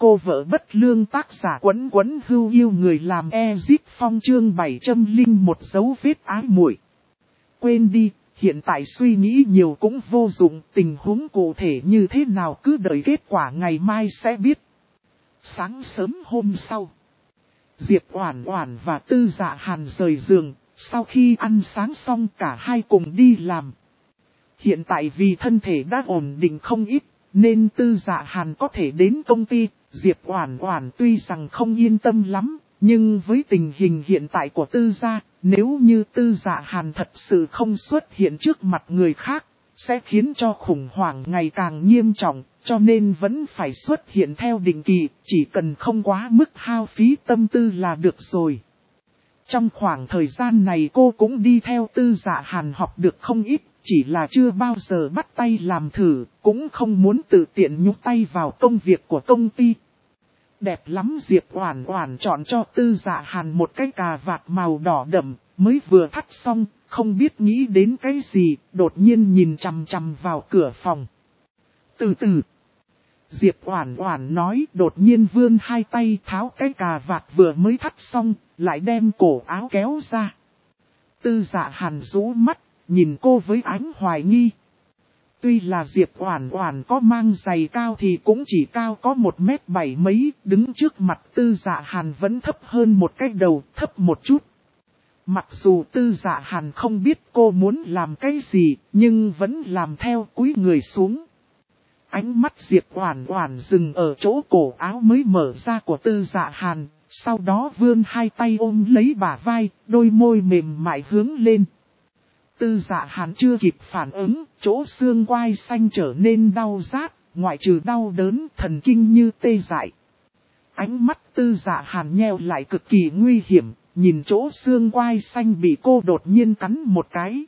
Cô vợ bất lương tác giả Quấn Quấn Hưu yêu người làm Ezip Phong chương 701 dấu vết ái muội. Quên đi, hiện tại suy nghĩ nhiều cũng vô dụng, tình huống cụ thể như thế nào cứ đợi kết quả ngày mai sẽ biết. Sáng sớm hôm sau, Diệp Oản Oản và Tư Dạ Hàn rời giường, sau khi ăn sáng xong cả hai cùng đi làm. Hiện tại vì thân thể đã ổn định không ít, nên Tư Dạ Hàn có thể đến công ty. Diệp Oản Oản tuy rằng không yên tâm lắm, nhưng với tình hình hiện tại của Tư gia, nếu như Tư Dạ Hàn thật sự không xuất hiện trước mặt người khác, sẽ khiến cho khủng hoảng ngày càng nghiêm trọng, cho nên vẫn phải xuất hiện theo định kỳ, chỉ cần không quá mức hao phí tâm tư là được rồi. Trong khoảng thời gian này cô cũng đi theo Tư Dạ Hàn học được không ít, chỉ là chưa bao giờ bắt tay làm thử, cũng không muốn tự tiện nhúng tay vào công việc của công ty. Đẹp lắm, Diệp Oản Oản chọn cho Tư Dạ Hàn một cái cà vạt màu đỏ đậm, mới vừa thắt xong, không biết nghĩ đến cái gì, đột nhiên nhìn chằm chằm vào cửa phòng. Từ từ, Diệp Oản Oản nói, đột nhiên vươn hai tay tháo cái cà vạt vừa mới thắt xong, lại đem cổ áo kéo ra. Tư Dạ Hàn rũ mắt, nhìn cô với ánh hoài nghi. Tuy là Diệp Oản Oản có mang giày cao thì cũng chỉ cao có 1m7 mấy, đứng trước mặt Tư Dạ Hàn vẫn thấp hơn một cái đầu, thấp một chút. Mặc dù Tư Dạ Hàn không biết cô muốn làm cái gì, nhưng vẫn làm theo, cúi người xuống. Ánh mắt Diệp Oản Oản dừng ở chỗ cổ áo mới mở ra của Tư Dạ Hàn, sau đó vươn hai tay ôm lấy bả vai, đôi môi mềm mại hướng lên. Tư Dạ Hàn chưa kịp phản ứng, chỗ xương quai xanh trở nên đau rát, ngoại trừ đau đớn, thần kinh như tê dại. Ánh mắt Tư Dạ Hàn nheo lại cực kỳ nguy hiểm, nhìn chỗ xương quai xanh bị cô đột nhiên cắn một cái.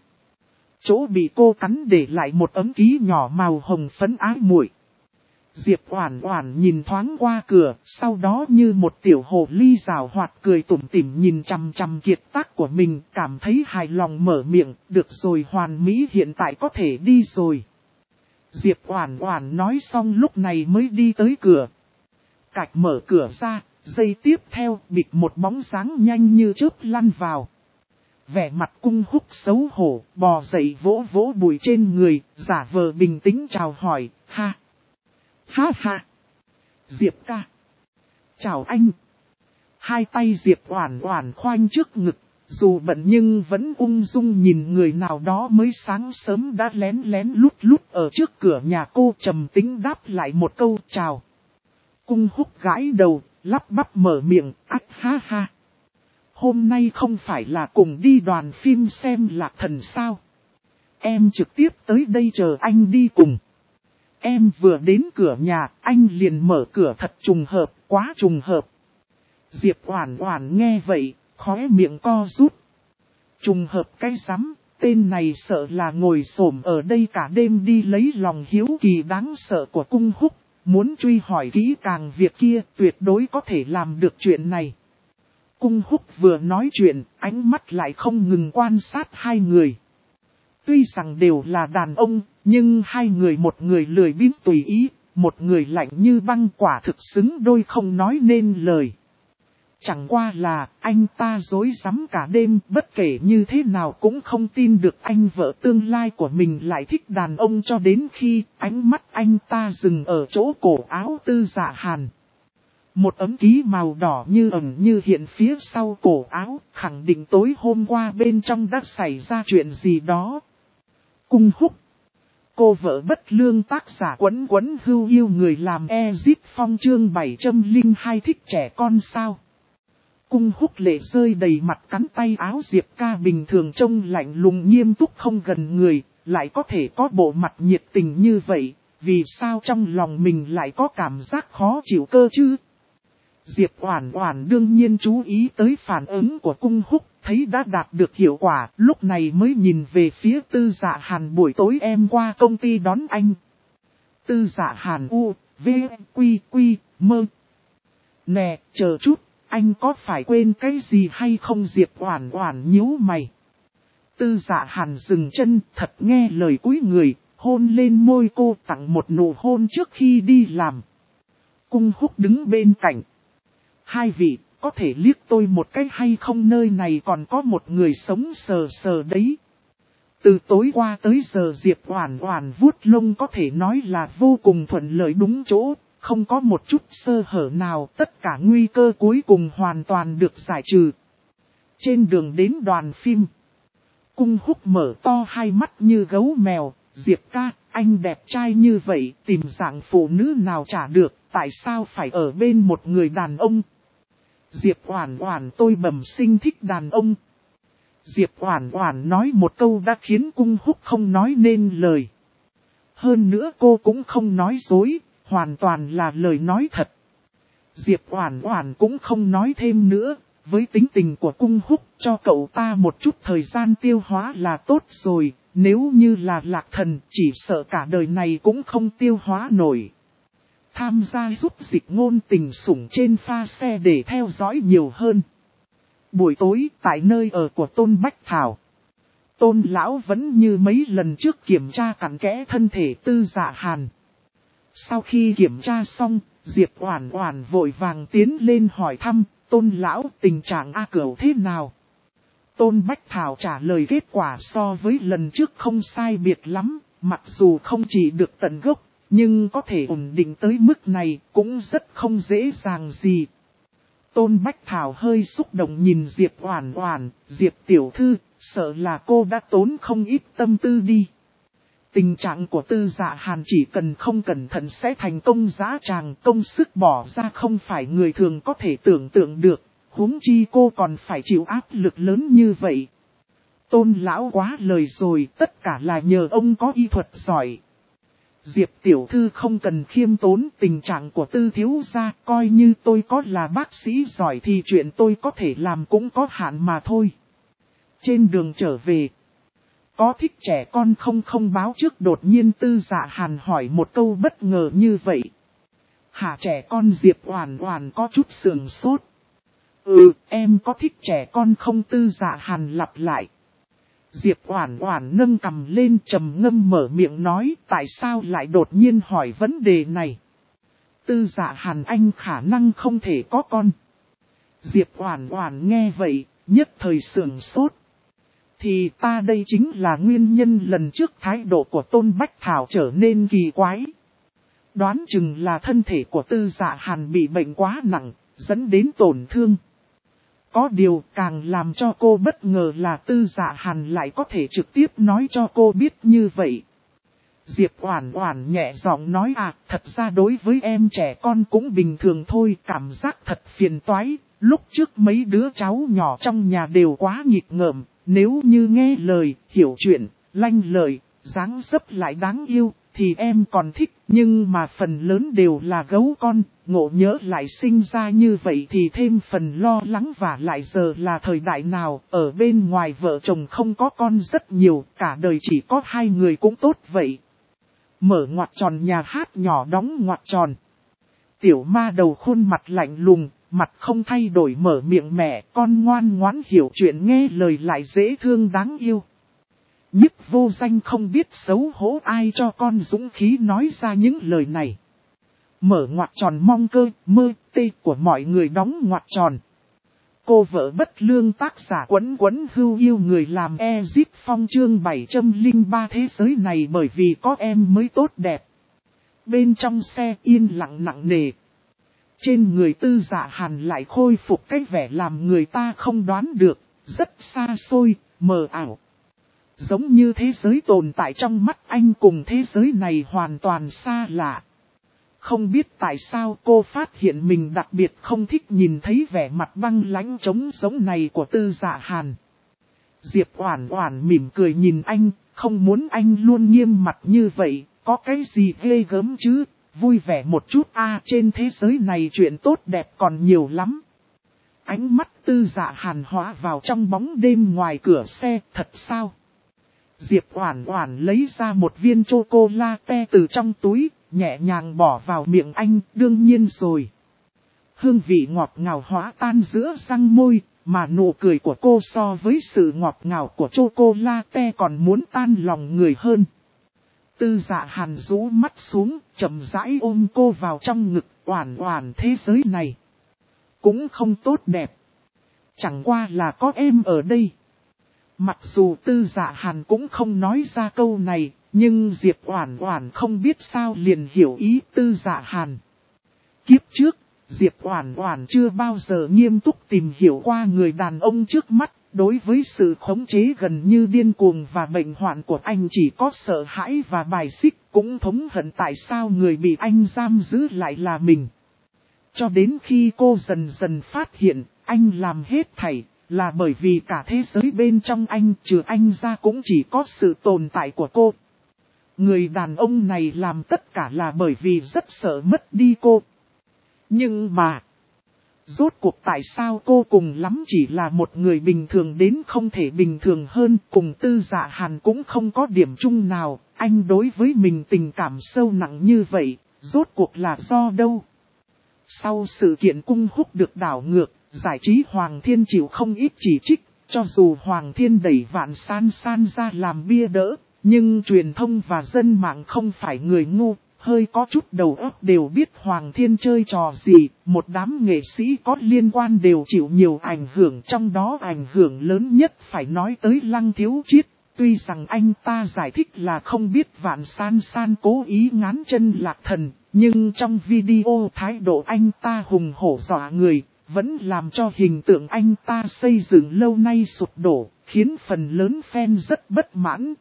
Chỗ bị cô cắn để lại một ấm ký nhỏ màu hồng phấn ái muội. Diệp Oản Oản nhìn thoáng qua cửa, sau đó như một tiểu hồ ly giảo hoạt cười tủm tỉm nhìn chằm chằm kiệt tác của mình, cảm thấy hài lòng mở miệng, được rồi, hoàn mỹ, hiện tại có thể đi rồi. Diệp Oản Oản nói xong lúc này mới đi tới cửa. Cạch mở cửa ra, giây tiếp theo bịch một bóng dáng nhanh như chớp lăn vào. Vẻ mặt Cung Húc xấu hổ, bò dậy vỗ vỗ bụi trên người, giả vờ bình tĩnh chào hỏi, ha. Ha ha. Diệp ca. Chào anh. Hai tay Diệp Oản Oản khoanh trước ngực, dù bận nhưng vẫn ung dung nhìn người nào đó mới sáng sớm đã lén lén lút lút ở trước cửa nhà cô, trầm tĩnh đáp lại một câu chào. Cung Húc gãi đầu, lắp bắp mở miệng, ách ha ha. Hôm nay không phải là cùng đi đoàn phim xem Lạc Thần sao? Em trực tiếp tới đây chờ anh đi cùng. Em vừa đến cửa nhà, anh liền mở cửa, thật trùng hợp, quá trùng hợp. Diệp Oản Oản nghe vậy, khóe miệng co rút. Trùng hợp cái rắm, tên này sợ là ngồi xổm ở đây cả đêm đi lấy lòng hiếu kỳ đáng sợ của Cung Húc, muốn truy hỏi kỹ càng việc kia, tuyệt đối có thể làm được chuyện này. Cung Húc vừa nói chuyện, ánh mắt lại không ngừng quan sát hai người. Tuy rằng đều là đàn ông, nhưng hai người, một người lười biếng tùy ý, một người lạnh như băng, quả thực xứng đôi không nói nên lời. Chẳng qua là anh ta dối rắm cả đêm, bất kể như thế nào cũng không tin được anh vợ tương lai của mình lại thích đàn ông, cho đến khi ánh mắt anh ta dừng ở chỗ cổ áo Tư Dạ Hàn. Một ấm ký màu đỏ như ẩn như hiện phía sau cổ áo, khẳng định tối hôm qua bên trong đã xảy ra chuyện gì đó. Cung Húc. Cô vợ bất lương tác giả Quấn Quấn Hưu yêu người làm Ezip Phong chương 702 thích trẻ con sao. Cung Húc lệ rơi đầy mặt, cắn tay áo Diệp ca, bình thường trông lạnh lùng nghiêm túc không gần người, lại có thể có bộ mặt nhiệt tình như vậy, vì sao trong lòng mình lại có cảm giác khó chịu cơ chứ? Diệp Oản Oản đương nhiên chú ý tới phản ứng của Cung Húc, thấy đã đạt được hiệu quả, lúc này mới nhìn về phía Tư Dạ Hàn, buổi tối em qua công ty đón anh. Tư Dạ Hàn u, v, quy, quy, mơ. Nè, chờ chút, anh có phải quên cái gì hay không? Diệp Oản Oản nhíu mày. Tư Dạ Hàn dừng chân, thật nghe lời cúi người, hôn lên môi cô, tặng một nụ hôn trước khi đi làm. Cung Húc đứng bên cạnh. Hai vị, có thể liếc tôi một cái hay không, nơi này còn có một người sống sờ sờ đấy. Từ tối qua tới giờ Diệp Oản Oản vuốt lông có thể nói là vô cùng thuận lợi đúng chỗ, không có một chút sơ hở nào, tất cả nguy cơ cuối cùng hoàn toàn được giải trừ. Trên đường đến đoàn phim, Cung Húc mở to hai mắt như gấu mèo, Diệp ca, anh đẹp trai như vậy, tìm dạng phụ nữ nào chả được, tại sao phải ở bên một người đàn ông? Diệp Oản Oản, tôi bẩm sinh thích đàn ông. Diệp Oản Oản nói một câu đã khiến Cung Húc không nói nên lời. Hơn nữa cô cũng không nói dối, hoàn toàn là lời nói thật. Diệp Oản Oản cũng không nói thêm nữa, với tính tình của Cung Húc, cho cậu ta một chút thời gian tiêu hóa là tốt rồi, nếu như là Lạc Thần, chỉ sợ cả đời này cũng không tiêu hóa nổi. Tham gia giúp Dịch Ngôn Tình sủng trên pha xe để theo dõi nhiều hơn. Buổi tối, tại nơi ở của Tôn Bách Thảo, Tôn lão vẫn như mấy lần trước kiểm tra cặn kẽ thân thể Tư Dạ Hàn. Sau khi kiểm tra xong, Diệp Oản Oản vội vàng tiến lên hỏi thăm, Tôn lão, tình trạng A Cửu thế nào? Tôn Bách Thảo trả lời kết quả so với lần trước không sai biệt lắm, mặc dù không chỉ được tận gốc, nhưng có thể ổn định tới mức này cũng rất không dễ dàng gì. Tôn Bách Thảo hơi xúc động nhìn Diệp Oản Oản, Diệp tiểu thư, sợ là cô đã tốn không ít tâm tư đi. Tình trạng của Tư Dạ Hàn chỉ cần không cẩn thận sẽ thành công dã tràng, công sức bỏ ra không phải người thường có thể tưởng tượng được, huống chi cô còn phải chịu áp lực lớn như vậy. Tôn lão quá lời rồi, tất cả là nhờ ông có y thuật giỏi. Diệp tiểu thư không cần khiêm tốn, tình trạng của Tư thiếu gia, coi như tôi có là bác sĩ giỏi thì chuyện tôi có thể làm cũng có hạn mà thôi. Trên đường trở về, có thích trẻ con không báo trước, đột nhiên Tư Dạ Hàn hỏi một câu bất ngờ như vậy. Hả, trẻ con? Diệp Oản Oản có chút sườn sốt. Em có thích trẻ con không? Tư Dạ Hàn lặp lại. Diệp Oản Oản nâng cằm lên trầm ngâm mở miệng nói, tại sao lại đột nhiên hỏi vấn đề này? Tư Dạ Hàn, anh khả năng không thể có con. Diệp Oản Oản nghe vậy, nhất thời sườn sốt. Thì ta đây chính là nguyên nhân lần trước thái độ của Tôn Bách Thảo trở nên kỳ quái. Đoán chừng là thân thể của Tư Dạ Hàn bị bệnh quá nặng, dẫn đến tổn thương. Có điều càng làm cho cô bất ngờ là Tư Dạ Hàn lại có thể trực tiếp nói cho cô biết như vậy. Diệp Oản Oản nhẹ giọng nói, thật ra đối với em trẻ con cũng bình thường thôi, cảm giác thật phiền toái. Lúc trước mấy đứa cháu nhỏ trong nhà đều quá nghịch ngợm, nếu như nghe lời, hiểu chuyện, lanh lợi, dáng dấp lại đáng yêu, thì em còn thích, nhưng mà phần lớn đều là gấu con, ngộ nhỡ lại sinh ra như vậy thì thêm phần lo lắng, và lại giờ là thời đại nào, ở bên ngoài vợ chồng không có con rất nhiều, cả đời chỉ có hai người cũng tốt vậy. Mở ngoặc tròn, nhà hát nhỏ đóng ngoặc tròn. Tiểu ma đầu khuôn mặt lạnh lùng, mặt không thay đổi mở miệng, mẹ con ngoan ngoãn hiểu chuyện nghe lời lại dễ thương đáng yêu. Nhiếp vô danh không biết xấu hổ, ai cho con dũng khí nói ra những lời này. Mở ngoặc tròn, mong cơ, mơ, tê của mọi người đóng ngoặc tròn. Cô vợ bất lương, tác giả Quấn Quấn Hưu yêu người làm Ezip Phong, chương 703, thế giới này bởi vì có em mới tốt đẹp. Bên trong xe yên lặng nặng nề. Trên người Tư Dạ Hàn lại khôi phục cái vẻ làm người ta không đoán được, rất xa xôi, mờ ảo. Giống như thế giới tồn tại trong mắt anh cùng thế giới này hoàn toàn xa lạ. Không biết tại sao cô phát hiện mình đặc biệt không thích nhìn thấy vẻ mặt băng lãnh trống giống này của Tư Dạ Hàn. Diệp Oản Oản mỉm cười nhìn anh, không muốn anh luôn nghiêm mặt như vậy, có cái gì ghê gớm chứ, vui vẻ một chút trên thế giới này chuyện tốt đẹp còn nhiều lắm. Ánh mắt Tư Dạ Hàn hóa vào trong bóng đêm ngoài cửa xe, thật sao? Diệp Oản Oản lấy ra một viên chocolate từ trong túi, nhẹ nhàng bỏ vào miệng anh, đương nhiên rồi. Hương vị ngọt ngào hóa tan giữa răng môi, mà nụ cười của cô so với sự ngọt ngào của chocolate còn muốn tan lòng người hơn. Tư Dạ Hàn rũ mắt xuống, chậm rãi ôm cô vào trong ngực, Oản Oản thế giới này cũng không tốt đẹp. Chẳng qua là có em ở đây. Mặc dù Tư Dạ Hàn cũng không nói ra câu này, nhưng Diệp Oản Oản không biết sao liền hiểu ý Tư Dạ Hàn. Kiếp trước, Diệp Oản Oản chưa bao giờ nghiêm túc tìm hiểu qua người đàn ông trước mắt, đối với sự khống chế gần như điên cuồng và bệnh hoạn của anh chỉ có sợ hãi và bài xích, cũng thống hận tại sao người bị anh giam giữ lại là mình. Cho đến khi cô dần dần phát hiện, anh làm hết thảy, là bởi vì cả thế giới bên trong anh trừ anh ra cũng chỉ có sự tồn tại của cô. Người đàn ông này làm tất cả là bởi vì rất sợ mất đi cô. Nhưng mà, rốt cuộc tại sao cô cùng lắm chỉ là một người bình thường đến không thể bình thường hơn, cùng Tư Dạ Hàn cũng không có điểm chung nào, anh đối với mình tình cảm sâu nặng như vậy, rốt cuộc là do đâu? Sau sự kiện cung húc được đảo ngược, giải trí Hoàng Thiên chịu không ít chỉ trích, cho dù Hoàng Thiên đẩy Vạn San San ra làm bia đỡ, nhưng truyền thông và dân mạng không phải người ngu, hơi có chút đầu óc đều biết Hoàng Thiên chơi trò gì, một đám nghệ sĩ có liên quan đều chịu nhiều ảnh hưởng, trong đó ảnh hưởng lớn nhất phải nói tới Lăng Thiếu Chiết. Tuy rằng anh ta giải thích là không biết Vạn San San cố ý ngán chân Lạc Thần, nhưng trong video thái độ anh ta hùng hổ dọa người, vẫn làm cho hình tượng anh ta xây dựng lâu nay sụp đổ, khiến phần lớn fan rất bất mãn.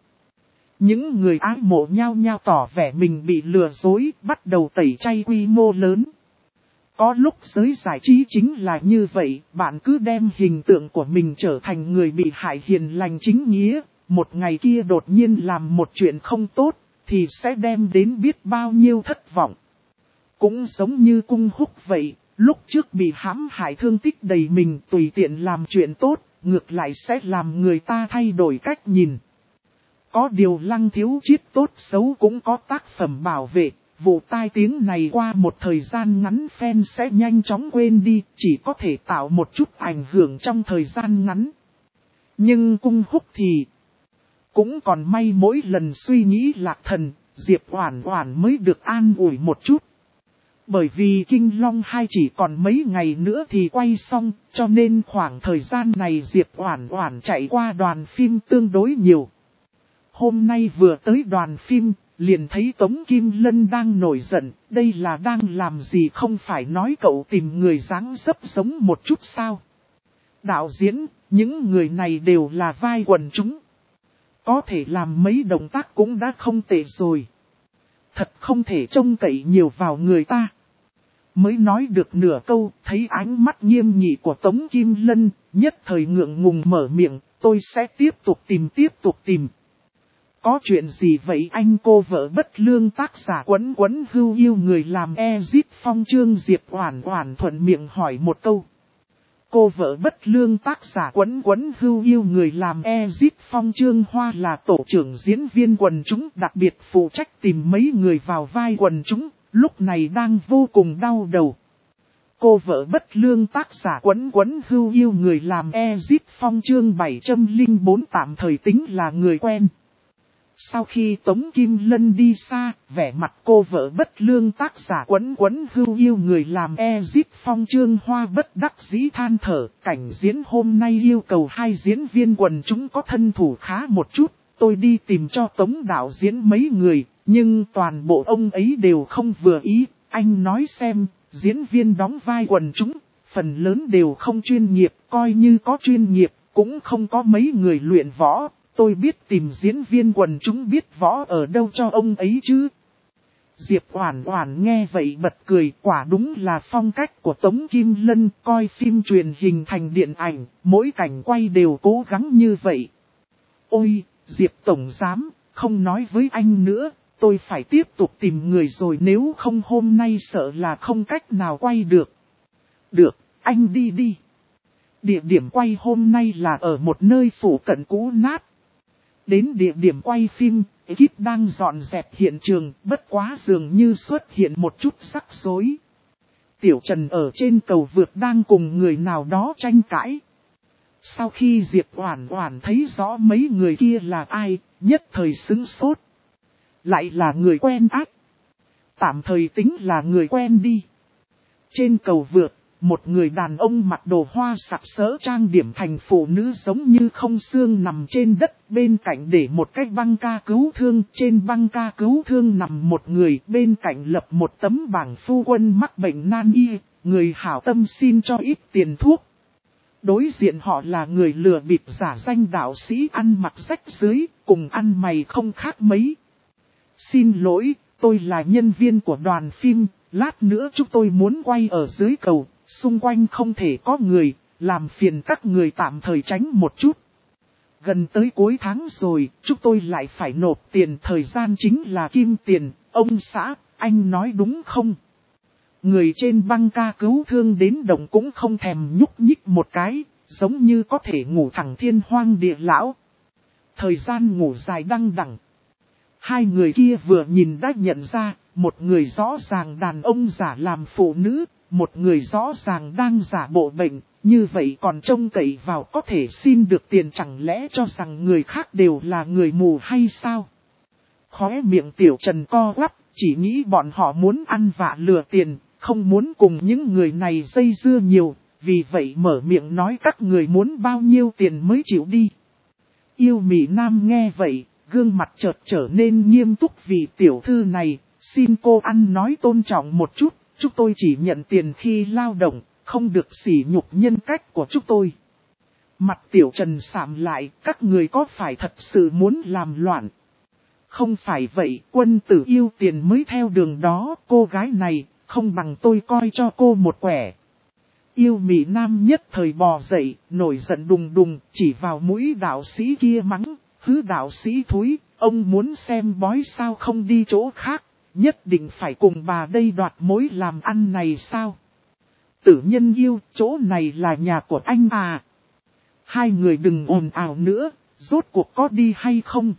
Những người ái mộ nhao nhao tỏ vẻ mình bị lừa dối, bắt đầu tẩy chay quy mô lớn. Có lúc giới giải trí chính là như vậy, bạn cứ đem hình tượng của mình trở thành người bị hại hiền lành chính nghĩa, một ngày kia đột nhiên làm một chuyện không tốt, thì sẽ đem đến biết bao nhiêu thất vọng. Cũng giống như Cung Húc vậy, lúc trước bị hãm hại thương tích đầy mình tùy tiện làm chuyện tốt, ngược lại sẽ làm người ta thay đổi cách nhìn. Có điều Lăng Thiếu Chiết tốt xấu cũng có tác phẩm bảo vệ, vụ tai tiếng này qua một thời gian ngắn fan sẽ nhanh chóng quên đi, chỉ có thể tạo một chút ảnh hưởng trong thời gian ngắn. Nhưng Cung Húc thì cũng còn may mỗi lần suy nghĩ Lạc Thần, Diệp Oản Oản mới được an ủi một chút. Bởi vì Kinh Long 2 chỉ còn mấy ngày nữa thì quay xong, cho nên khoảng thời gian này Diệp Oản Oản chạy qua đoàn phim tương đối nhiều. Hôm nay vừa tới đoàn phim, liền thấy Tống Kim Lân đang nổi giận, đây là đang làm gì không phải nói cậu tìm người dáng dấp giống một chút sao. Đạo diễn, những người này đều là vai quần chúng. Có thể làm mấy động tác cũng đã không tệ rồi. Thật không thể trông cậy nhiều vào người ta. Mới nói được nửa câu, thấy ánh mắt nghiêm nghị của Tống Kim Lân, nhất thời ngượng ngùng mở miệng, tôi sẽ tiếp tục tìm. Có chuyện gì vậy anh? Cô vợ bất lương tác giả Quấn Quấn Hưu yêu người làm Ezit Phong Trương Diệp Oản Oản thuận miệng hỏi một câu. Cô vợ bất lương tác giả Quấn Quấn Hưu yêu người làm Ezit Phong Trương Hoa là tổ trưởng diễn viên quần chúng đặc biệt phụ trách tìm mấy người vào vai quần chúng, lúc này đang vô cùng đau đầu. Cô vợ bất lương tác giả Quấn Quấn Hưu yêu người làm Ezit Phong Trương 704 tạm thời tính là người quen. Sau khi Tống Kim Lân đi xa, vẻ mặt cô vợ bất lương tác giả Quấn Quấn Hưu yêu người làm Ezit Phong Trương Hoa bất đắc dĩ than thở. Cảnh diễn hôm nay yêu cầu 2 diễn viên quần chúng có thân thủ khá một chút, tôi đi tìm cho Tống đạo diễn mấy người, nhưng toàn bộ ông ấy đều không vừa ý. Anh nói xem, diễn viên đóng vai quần chúng, phần lớn đều không chuyên nghiệp, coi như có chuyên nghiệp, cũng không có mấy người luyện võ. Tôi biết tìm diễn viên quần chúng biết võ ở đâu cho ông ấy chứ. Diệp Oản Oản nghe vậy bật cười, quả đúng là phong cách của Tống Kim Lân, coi phim truyền hình thành điện ảnh, mỗi cảnh quay đều cố gắng như vậy. Ôi, Diệp Tổng Giám, không nói với anh nữa, tôi phải tiếp tục tìm người rồi, nếu không hôm nay sợ là không cách nào quay được. Được, anh đi đi. Địa điểm quay hôm nay là ở một nơi phủ cận cũ nát. Đến địa điểm quay phim, ekip đang dọn dẹp hiện trường, bất quá dường như xuất hiện một chút rắc rối. Tiểu Trần ở trên cầu vượt đang cùng người nào đó tranh cãi. Sau khi Diệp Oản Oản thấy rõ mấy người kia là ai, nhất thời sững sốt. Lại là người quen ác. Tạm thời tính là người quen đi. Trên cầu vượt, một người đàn ông mặc đồ hoa sặc sỡ trang điểm thành phụ nữ giống như không xương nằm trên đất, bên cạnh để một cái băng ca cứu thương, trên băng ca cứu thương nằm một người, bên cạnh lập một tấm bảng phu quân mắc bệnh nan y, người hảo tâm xin cho ít tiền thuốc. Đối diện họ là người lừa bịp giả danh đạo sĩ ăn mặc rách rưới, cùng ăn mày không khác mấy. Xin lỗi, tôi là nhân viên của đoàn phim, lát nữa chúng tôi muốn quay ở dưới cầu, xung quanh không thể có người, làm phiền các người tạm thời tránh một chút. Gần tới cuối tháng rồi, chúng tôi lại phải nộp tiền, thời gian chính là kim tiền, ông xã, anh nói đúng không? Người trên băng ca cứu thương đến đồng cũng không thèm nhúc nhích một cái, giống như có thể ngủ thẳng thiên hoang địa lão. Thời gian ngủ dài đăng đẳng. Hai người kia vừa nhìn đã nhận ra, một người rõ ràng đàn ông giả làm phụ nữ, một người rõ ràng đang giả bộ bệnh, như vậy còn trông cậy vào có thể xin được tiền, chẳng lẽ cho rằng người khác đều là người mù hay sao? Khóe miệng Tiểu Trần co quắp, chỉ nghĩ bọn họ muốn ăn vạ lừa tiền, không muốn cùng những người này dây dưa nhiều, vì vậy mở miệng nói các người muốn bao nhiêu tiền mới chịu đi. Yêu Mỹ Nam nghe vậy, gương mặt chợt trở nên nghiêm túc vì tiểu thư này, xin cô ăn nói tôn trọng một chút, chúng tôi chỉ nhận tiền khi lao động, không được sỉ nhục nhân cách của chúng tôi. Mặt Tiểu Trần sạm lại, các người có phải thật sự muốn làm loạn? Không phải vậy, quân tử yêu tiền mới theo đường đó, cô gái này, không bằng tôi coi cho cô một quẻ. Yêu Mỹ Nam nhất thời bò dậy, nổi giận đùng đùng, chỉ vào mũi đạo sĩ kia mắng, hứ đạo sĩ thúi, ông muốn xem bói sao không đi chỗ khác, nhất định phải cùng bà đây đoạt mối làm ăn này sao? Tử nhân yêu, chỗ này là nhà của anh à? Hai người đừng ồn ào nữa, rốt cuộc có đi hay không?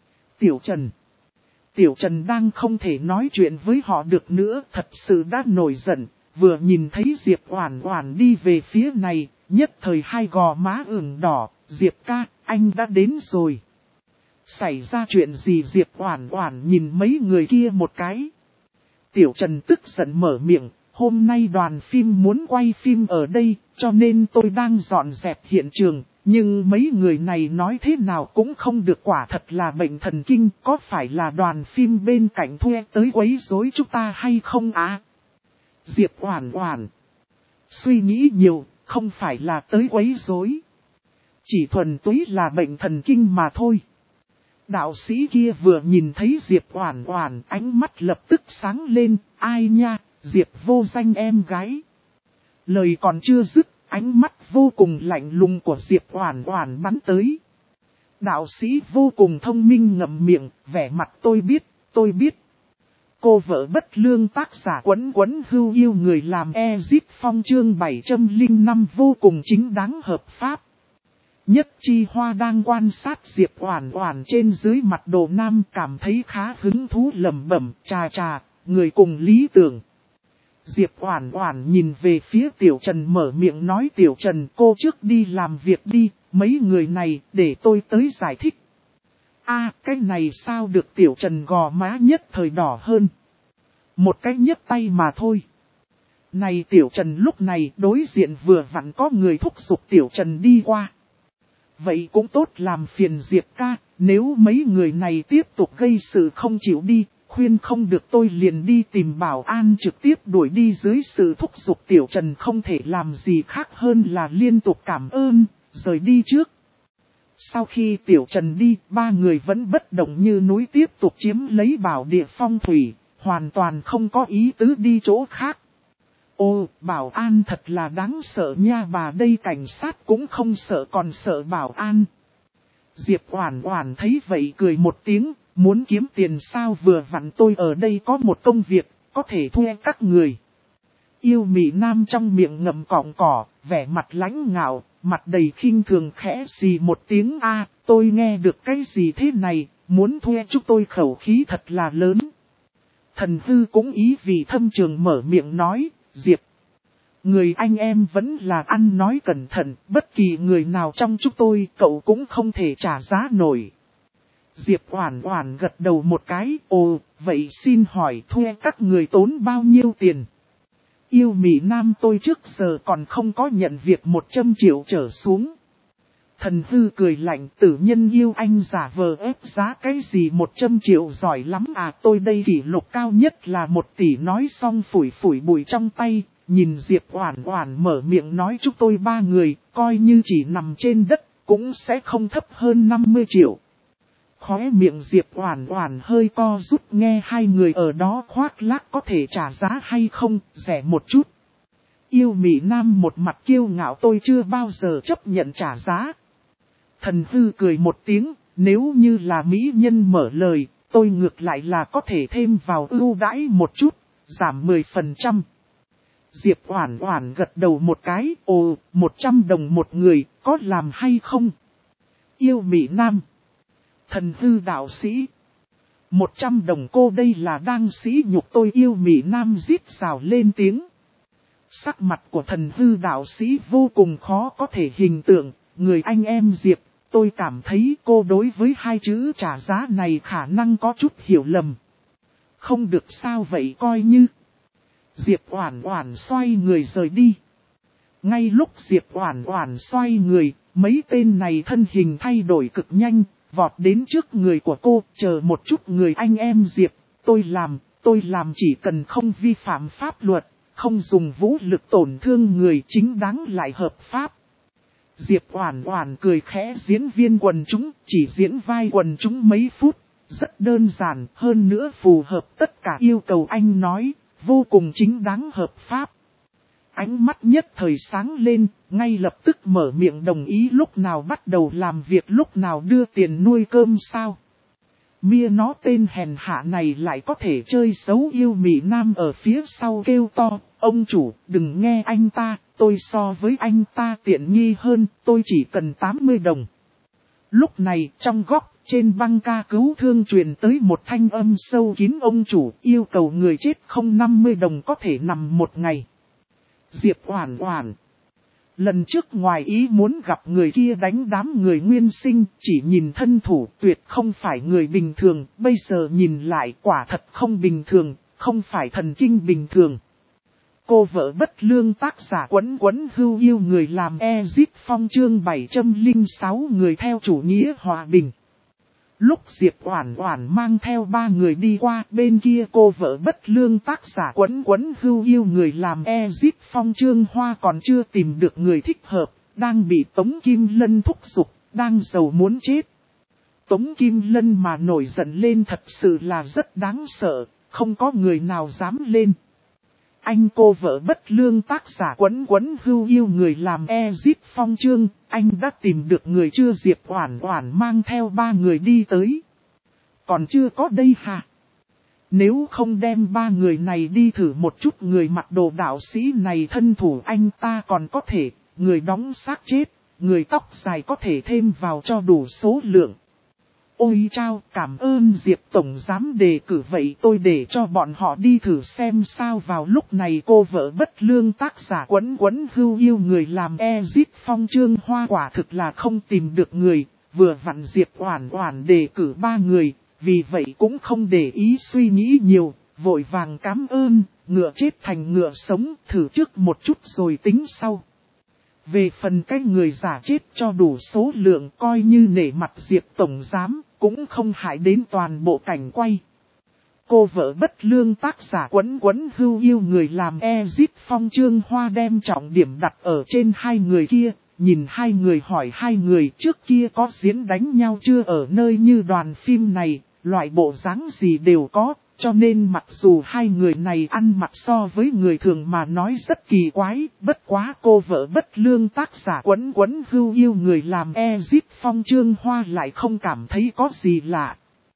Tiểu Trần đang không thể nói chuyện với họ được nữa, thật sự đã nổi giận, vừa nhìn thấy Diệp Oản Oản đi về phía này, nhất thời hai gò má ửng đỏ, Diệp ca, anh đã đến rồi. Xảy ra chuyện gì? Diệp Oản Oản nhìn mấy người kia một cái. Tiểu Trần tức giận mở miệng, hôm nay đoàn phim muốn quay phim ở đây, cho nên tôi đang dọn dẹp hiện trường. Nhưng mấy người này nói thế nào cũng không được, quả thật là bệnh thần kinh, có phải là đoàn phim bên cạnh thuê tới quấy rối chúng ta hay không á? Diệp Oản Oản suy nghĩ nhiều, không phải là tới quấy rối, chỉ thuần túy là bệnh thần kinh mà thôi. Đạo sĩ kia vừa nhìn thấy Diệp Oản Oản, ánh mắt lập tức sáng lên, ai nha, Diệp vô danh em gái. Lời còn chưa dứt, ánh mắt vô cùng lạnh lùng của Diệp Oản Oản bắn tới. Đạo sĩ vô cùng thông minh ngậm miệng, vẻ mặt tôi biết. Cô vợ bất lương tác giả Quấn Quấn Hưu yêu người làm Ezip Phong chương 705 vô cùng chính đáng hợp pháp. Nhất Chi Hoa đang quan sát Diệp Oản Oản trên dưới mặt đồ nam, cảm thấy khá hứng thú lẩm bẩm, chà, người cùng lý tưởng. Diệp Oản Oản nhìn về phía Tiểu Trần mở miệng nói, Tiểu Trần cô trước đi làm việc đi, mấy người này để tôi tới giải thích. Cái này sao được? Tiểu Trần gò má nhất thời đỏ hơn. Một cái nhấc tay mà thôi. Này Tiểu Trần, lúc này đối diện vừa vặn có người thúc giục Tiểu Trần đi qua. Vậy cũng tốt, làm phiền Diệp ca, nếu mấy người này tiếp tục gây sự không chịu đi, khuyên không được tôi liền đi tìm bảo an trực tiếp đuổi đi. Dưới sự thúc giục Tiểu Trần không thể làm gì khác hơn là liên tục cảm ơn, rời đi trước. Sau khi Tiểu Trần đi, ba người vẫn bất động như núi tiếp tục chiếm lấy bảo địa phong thủy, hoàn toàn không có ý tứ đi chỗ khác. Ô, bảo an thật là đáng sợ nha, bà đây cảnh sát cũng không sợ còn sợ bảo an. Diệp Oản Oản thấy vậy cười một tiếng, muốn kiếm tiền sao, vừa vặn tôi ở đây có một công việc, có thể thuê các người. Yêu Mỹ Nam trong miệng ngậm cọng cỏ, vẻ mặt lãnh ngạo, mặt đầy khinh thường, khẽ xì một tiếng, tôi nghe được cái gì thế này, muốn thuê chúng tôi, khẩu khí thật là lớn. Thần Hư cũng ý vì thâm trường mở miệng nói, Diệp, người anh em vẫn là ăn nói cẩn thận, bất kỳ người nào trong chúng tôi cậu cũng không thể trả giá nổi. Diệp Oản Oản gật đầu một cái, ồ, vậy xin hỏi thuê các người tốn bao nhiêu tiền? Yêu Mỹ Nam tôi trước giờ còn không có nhận việc 100 triệu trở xuống. Thần hư cười lạnh, tử nhân yêu anh giả vờ ép giá cái gì 100 triệu giỏi lắm à, tôi đây kỷ lục cao nhất là 1 tỷ. Nói xong phủi phủi bụi trong tay, nhìn Diệp Oản Oản mở miệng nói chúng tôi 3 người, coi như chỉ nằm trên đất, cũng sẽ không thấp hơn 50 triệu. Khóe miệng Diệp Oản Oản hơi co rút, nghe hai người ở đó khoác lác có thể trả giá hay không, rẻ một chút. Yêu Mỹ Nam một mặt kiêu ngạo, tôi chưa bao giờ chấp nhận trả giá. Thần hư cười một tiếng, nếu như là mỹ nhân mở lời, tôi ngược lại là có thể thêm vào ưu đãi một chút, giảm 10%. Diệp Oản Oản gật đầu một cái, ồ, 100 đồng một người, có làm hay không? Yêu Mỹ Nam. Thần hư đạo sĩ. 100 đồng cô đây là đang sỉ nhục tôi. Yêu Mỹ Nam rít rào lên tiếng. Sắc mặt của thần hư đạo sĩ vô cùng khó có thể hình tượng, người anh em Diệp, tôi cảm thấy cô đối với hai chữ trả giá này khả năng có chút hiểu lầm. Không được sao vậy coi như. Diệp Oản Oản xoay người rời đi. Ngay lúc Diệp Oản Oản xoay người, mấy tên này thân hình thay đổi cực nhanh, vọt đến trước người của cô. Chờ một chút người anh em Diệp, tôi làm chỉ cần không vi phạm pháp luật, không dùng vũ lực tổn thương người, chính đáng lại hợp pháp. Diệp Oản Oản cười khẽ, diễn viên quần chúng, chỉ diễn vai quần chúng mấy phút, rất đơn giản, hơn nữa phù hợp tất cả yêu cầu anh nói, vô cùng chính đáng hợp pháp. Ánh mắt nhất thời sáng lên, ngay lập tức mở miệng đồng ý, lúc nào bắt đầu làm việc lúc nào đưa tiền nuôi cơm sao. Mia nó tên hèn hạ này lại có thể chơi xấu. Yêu Mỹ Nam ở phía sau kêu to, ông chủ, đừng nghe anh ta, tôi so với anh ta tiện nghi hơn, tôi chỉ cần 80 đồng. Lúc này, trong góc, trên băng ca cứu thương truyền tới một thanh âm sâu kín, ông chủ, yêu cầu người chết không 50 đồng có thể nằm một ngày. Diệp Oản Oản. Lần trước ngoài ý muốn gặp người kia đánh đám người nguyên sinh, chỉ nhìn thân thủ tuyệt không phải người bình thường, bây giờ nhìn lại quả thật không bình thường, không phải thần kinh bình thường. Cô vợ bất lương tác giả Quấn Quấn Hưu yêu người làm Exit Phong chương 706 người theo chủ nghĩa hòa bình. Lúc Diệp Oản Oản mang theo 3 người đi qua, bên kia cô vợ bất lương tác giả Quấn Quấn Hưu yêu người làm Exit Phong chương Hoa còn chưa tìm được người thích hợp, đang bị Tống Kim Lân thúc giục, đang giàu muốn chết. Tống Kim Lân mà nổi giận lên thật sự là rất đáng sợ, không có người nào dám lên. Anh cô vợ bất lương tác giả Quấn Quấn Hưu yêu người làm Exit Phong chương, anh đã tìm được người chưa? Diệp Oản Oản mang theo 3 người đi tới. Còn chưa có đây hả? Nếu không đem 3 người này đi thử một chút, người mặc đồ đạo sĩ này thân thủ anh ta còn có thể, người đóng xác chết, người tóc dài có thể thêm vào cho đủ số lượng. Ôi chao, cảm ơn Diệp Tổng Giám đề cử, vậy tôi để cho bọn họ đi thử xem sao. Vào lúc này cô vợ bất lương tác giả Quấn Quấn Hưu yêu người làm Exit Phong chương Hoa quả thực là không tìm được người, vừa vặn Diệp Oản Oản đề cử 3 người, vì vậy cũng không để ý suy nghĩ nhiều, vội vàng cảm ơn, ngựa chết thành ngựa sống, thử trước một chút rồi tính sau. Về phần cái người giả chết cho đủ số lượng, coi như nể mặt Diệp Tổng Giám, cũng không hại đến toàn bộ cảnh quay. Cô vợ bất lương tác giả Quấn Quấn Hưu yêu người làm Exit Phong chương Hoa đem trọng điểm đặt ở trên 2 người kia, nhìn 2 người hỏi 2 người trước kia có diễn đánh nhau chưa, ở nơi như đoàn phim này, loại bộ dáng gì đều có. Cho nên mặc dù 2 người này ăn mặc so với người thường mà nói rất kỳ quái, bất quá cô vợ bất lương tác giả Quấn Quấn Hưu yêu người làm Exit Phong chương Hoa lại không cảm thấy có gì lạ.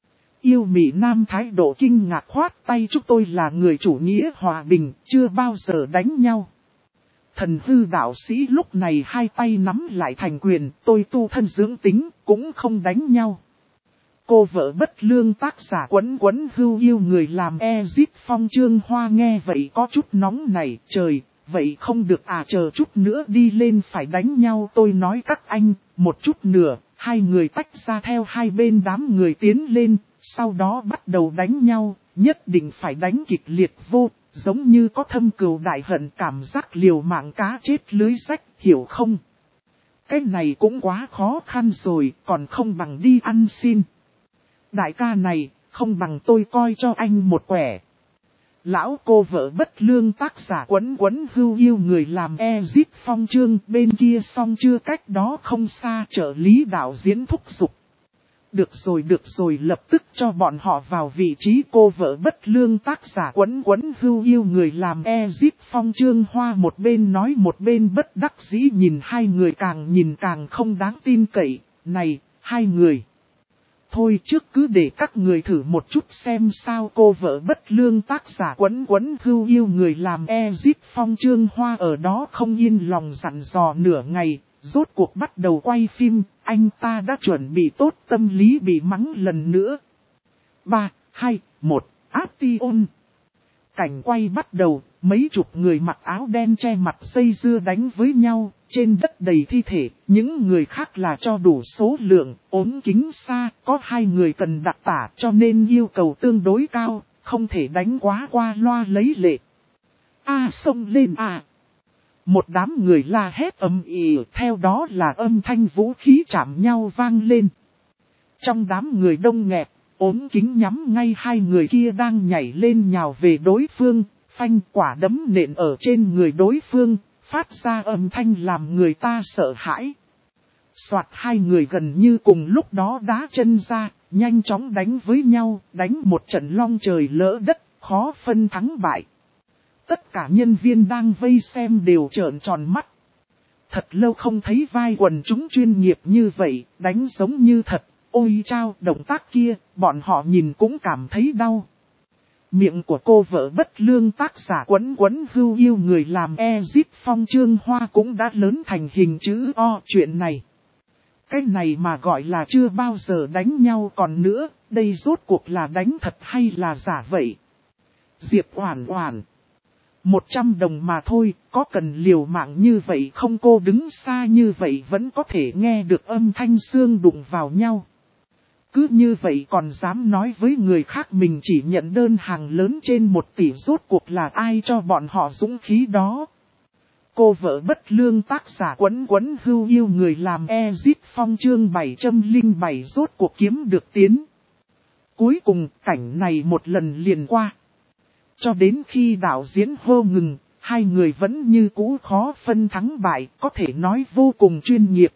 Yêu Mỹ Nam thái độ kinh ngạc khoát tay, chúng tôi là người chủ nghĩa hòa bình, chưa bao giờ đánh nhau. Thần hư đạo sĩ lúc này 2 tay nắm lại thành quyền, tôi tu thân dưỡng tính, cũng không đánh nhau. Cô vợ bất lương tác giả Quấn Quấn Hưu yêu người làm Exit Phong chương Hoa nghe vậy có chút nóng này, trời, vậy không được à, chờ chút nữa đi lên phải đánh nhau. Tôi nói các anh, một chút nữa, 2 người tách ra theo 2 bên đám người tiến lên, sau đó bắt đầu đánh nhau, nhất định phải đánh kịch liệt vô, giống như có thâm cừu đại hận, cảm giác liều mạng cá chết lưới rách, hiểu không? Cái này cũng quá khó khăn rồi, còn không bằng đi ăn xin. Đại ca này, không bằng tôi coi cho anh một quẻ. Lão cô vợ bất lương tác giả Quấn Quấn Hưu yêu người làm Ezit Phong chương, bên kia xong chưa, cách đó không xa trợ lý đạo diễn thúc giục. Được rồi, lập tức cho bọn họ vào vị trí cô vợ bất lương tác giả Quấn Quấn Hưu yêu người làm Ezit Phong chương. Hoa một bên nói một bên bất đắc dĩ nhìn hai người, càng nhìn càng không đáng tin cậy. Này, hai người. Thôi trước cứ để các người thử một chút xem sao. Cô vợ bất lương tác giả Quấn Quấn Hưu yêu người làm Ezit Phong chương. Hoa ở đó không yên lòng dặn dò nửa ngày, rốt cuộc bắt đầu quay phim. Anh ta đã chuẩn bị tốt tâm lý bị mắng lần nữa. 3, 2, 1, action. Cảnh quay bắt đầu, mấy chục người mặc áo đen che mặt dây dưa đánh với nhau, trên đất đầy thi thể, những người khác là cho đủ số lượng, ốm kính xa, có 2 người cần đặc tả cho nên yêu cầu tương đối cao, không thể đánh quá qua loa lấy lệ. Xông lên Một đám người la hét ầm ĩ, theo đó là âm thanh vũ khí chạm nhau vang lên. Trong đám người đông nghẹt, ốm kính nhắm ngay 2 người kia đang nhảy lên nhào về đối phương, phanh quả đấm nện ở trên người đối phương, phát ra âm thanh làm người ta sợ hãi. Soạt 2 người gần như cùng lúc đó đá chân ra, nhanh chóng đánh với nhau, đánh một trận long trời lỡ đất, khó phân thắng bại. Tất cả nhân viên đang vây xem đều trợn tròn mắt. Thật lâu không thấy vai quần chúng chuyên nghiệp như vậy, đánh giống như thật. Ôi chao, động tác kia, bọn họ nhìn cũng cảm thấy đau. Miệng của cô vợ bất lương tác giả Quấn Quấn Hưu yêu người làm Ezit Phong chương. Hoa cũng đã lớn thành hình chữ O. Chuyện này, cái này mà gọi là chưa bao giờ đánh nhau còn nữa, đây rốt cuộc là đánh thật hay là giả vậy? Diệp Oản Oản, 100 đồng mà thôi, có cần liều mạng như vậy không? Cô đứng xa như vậy vẫn có thể nghe được âm thanh xương đụng vào nhau. Cứ như vậy còn dám nói với người khác mình chỉ nhận đơn hàng lớn trên 1 tỷ, rốt cuộc là ai cho bọn họ dũng khí đó? Cô vợ bất lương tác giả Quấn Quấn Hưu yêu người làm Ezit Phong chương 707 rốt cuộc kiếm được tiến. Cuối cùng cảnh này một lần liền qua. Cho đến khi đạo diễn hô ngừng, 2 người vẫn như cũ khó phân thắng bại, có thể nói vô cùng chuyên nghiệp.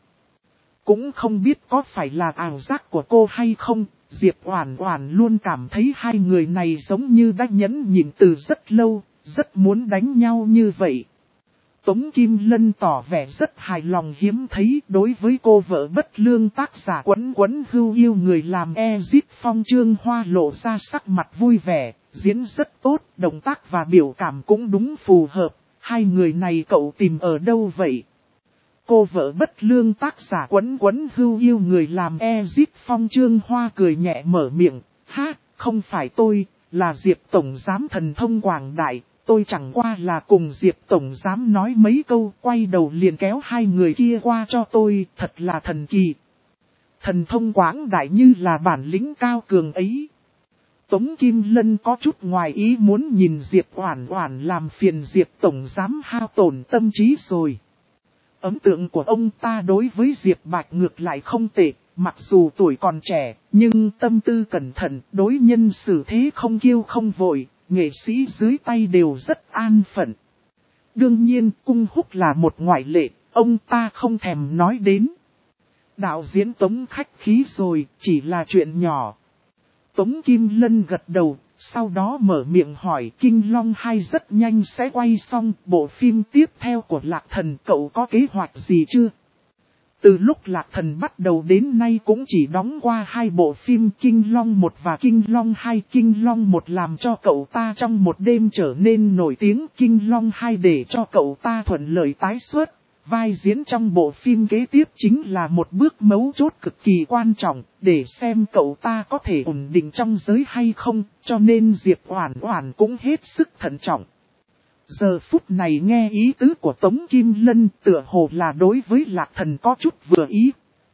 Cũng không biết có phải là ảo giác của cô hay không, Diệp Oản Oản luôn cảm thấy 2 người này giống như đã nhẫn nhịn từ rất lâu, rất muốn đánh nhau như vậy. Tống Kim Lân tỏ vẻ rất hài lòng, hiếm thấy đối với cô vợ bất lương tác giả Quấn Quấn Hưu yêu người làm Ezit Phong chương. Hoa lộ ra sắc mặt vui vẻ, diễn rất tốt, động tác và biểu cảm cũng đúng phù hợp. 2 người này cậu tìm ở đâu vậy? Cô vợ bất lương tác giả Quấn Quấn Hưu yêu người làm Ezit Phong chương. Hoa cười nhẹ mở miệng, không phải tôi, là Diệp Tổng Giám thần thông quảng đại, tôi chẳng qua là cùng Diệp Tổng Giám nói mấy câu, quay đầu liền kéo 2 người kia qua cho tôi, thật là thần kỳ. Thần thông quảng đại như là bản lĩnh cao cường ấy. Tống Kim Lân có chút ngoài ý muốn nhìn Diệp Oản Oản làm phiền Diệp Tổng Giám hao tổn tâm trí rồi. Ấn tượng của ông ta đối với Diệp Bạch ngược lại không tệ, mặc dù tuổi còn trẻ, nhưng tâm tư cẩn thận, đối nhân xử thế không kiêu không vội, nghệ sĩ dưới tay đều rất an phận. Đương nhiên, Cung Húc là một ngoại lệ, ông ta không thèm nói đến. Đạo diễn Tống khách khí rồi, chỉ là chuyện nhỏ. Tống Kim Lân gật đầu, sau đó mở miệng hỏi. Kinh Long 2 rất nhanh sẽ quay xong, bộ phim tiếp theo của Lạc Thần cậu có kế hoạch gì chưa? Từ lúc Lạc Thần bắt đầu đến nay cũng chỉ đóng qua 2 bộ phim Kinh Long 1 và Kinh Long 2. Kinh Long 1 làm cho cậu ta trong một đêm trở nên nổi tiếng. Kinh Long 2 để cho cậu ta thuận lợi tái xuất. Vai diễn trong bộ phim kế tiếp chính là một bước mấu chốt cực kỳ quan trọng, để xem cậu ta có thể ổn định trong giới hay không, cho nên Diệp Oản Oản cũng hết sức thận trọng. Giờ phút này nghe ý tứ của Tống Kim Lân tựa hồ là đối với Lạc Thần có chút vừa ý.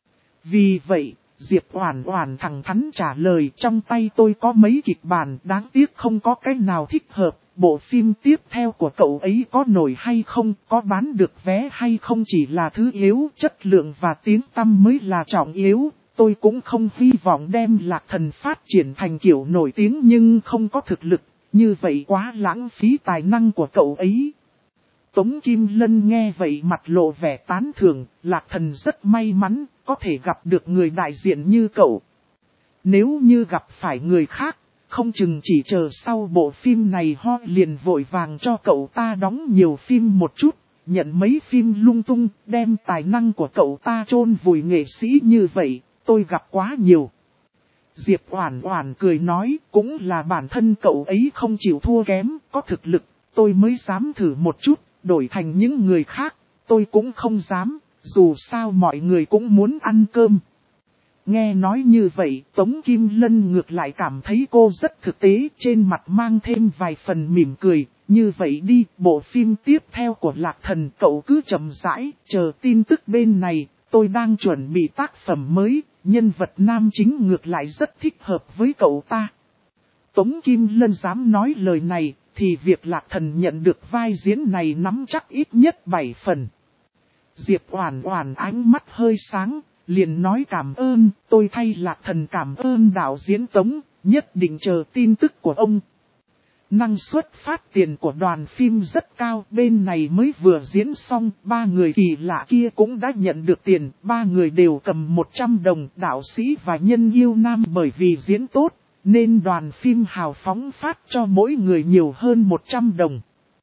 Vì vậy, Diệp Oản Oản thẳng thắn trả lời, trong tay tôi có mấy kịch bản, đáng tiếc không có cái nào thích hợp, bộ phim tiếp theo của cậu ấy có nổi hay không, có bán được vé hay không chỉ là thứ yếu, chất lượng và tiếng tăm mới là trọng yếu. Tôi cũng không hy vọng đem Lạc Thần phát triển thành kiểu nổi tiếng nhưng không có thực lực, như vậy quá lãng phí tài năng của cậu ấy. Tống Kim Lân nghe vậy mặt lộ vẻ tán thưởng, Lạc Thần rất may mắn, có thể gặp được người đại diện như cậu. Nếu như gặp phải người khác, không chừng chỉ chờ sau bộ phim này ho liền vội vàng cho cậu ta đóng nhiều phim một chút, nhận mấy phim lung tung, đem tài năng của cậu ta chôn vùi nghệ sĩ như vậy, tôi gặp quá nhiều. Diệp Oản Oản cười nói, cũng là bản thân cậu ấy không chịu thua kém, có thực lực, tôi mới dám thử một chút, đổi thành những người khác, tôi cũng không dám, dù sao mọi người cũng muốn ăn cơm. Nghe nói như vậy, Tống Kim Lân ngược lại cảm thấy cô rất thực tế, trên mặt mang thêm vài phần mỉm cười. Như vậy đi, bộ phim tiếp theo của Lạc Thần cậu cứ chậm rãi, chờ tin tức bên này, tôi đang chuẩn bị tác phẩm mới, nhân vật nam chính ngược lại rất thích hợp với cậu ta. Tống Kim Lân dám nói lời này, thì việc Lạc Thần nhận được vai diễn này nắm chắc ít nhất 7 phần. Diệp Oản Oản ánh mắt hơi sáng, liền nói cảm ơn, tôi thay Lạc Thần cảm ơn đạo diễn Tống, nhất định chờ tin tức của ông. Năng suất phát tiền của đoàn phim rất cao, bên này mới vừa diễn xong, 3 người kỳ lạ kia cũng đã nhận được tiền, 3 người đều cầm 100 đồng, đạo sĩ và nhân yêu nam bởi vì diễn tốt, nên đoàn phim hào phóng phát cho mỗi người nhiều hơn 100 đồng.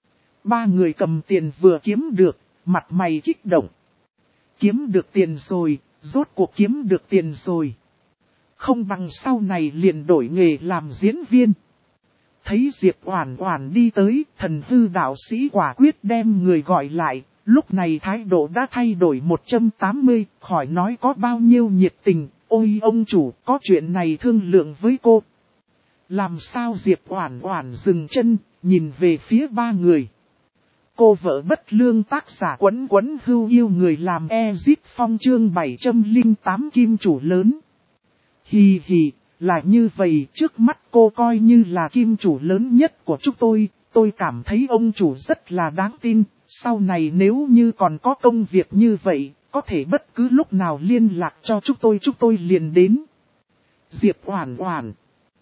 3 người cầm tiền vừa kiếm được, mặt mày kích động. Kiếm được tiền rồi, rốt cuộc kiếm được tiền rồi. Không bằng sau này liền đổi nghề làm diễn viên. Thấy Diệp Oản Oản đi tới, thần hư đạo sĩ quả quyết đem người gọi lại, lúc này thái độ đã thay đổi 180, khỏi nói có bao nhiêu nhiệt tình, ôi ông chủ, có chuyện này thương lượng với cô. Làm sao Diệp Oản Oản dừng chân, nhìn về phía 3 người. Cô vợ bất lương tác giả Quấn Quấn Hưu yêu người làm Ezit Phong chương 708 kim chủ lớn. Hì hì, là như vậy, trước mắt cô coi như là kim chủ lớn nhất của chúng tôi cảm thấy ông chủ rất là đáng tin, sau này nếu như còn có công việc như vậy, có thể bất cứ lúc nào liên lạc cho chúng tôi liền đến. Diệp Oản Oản.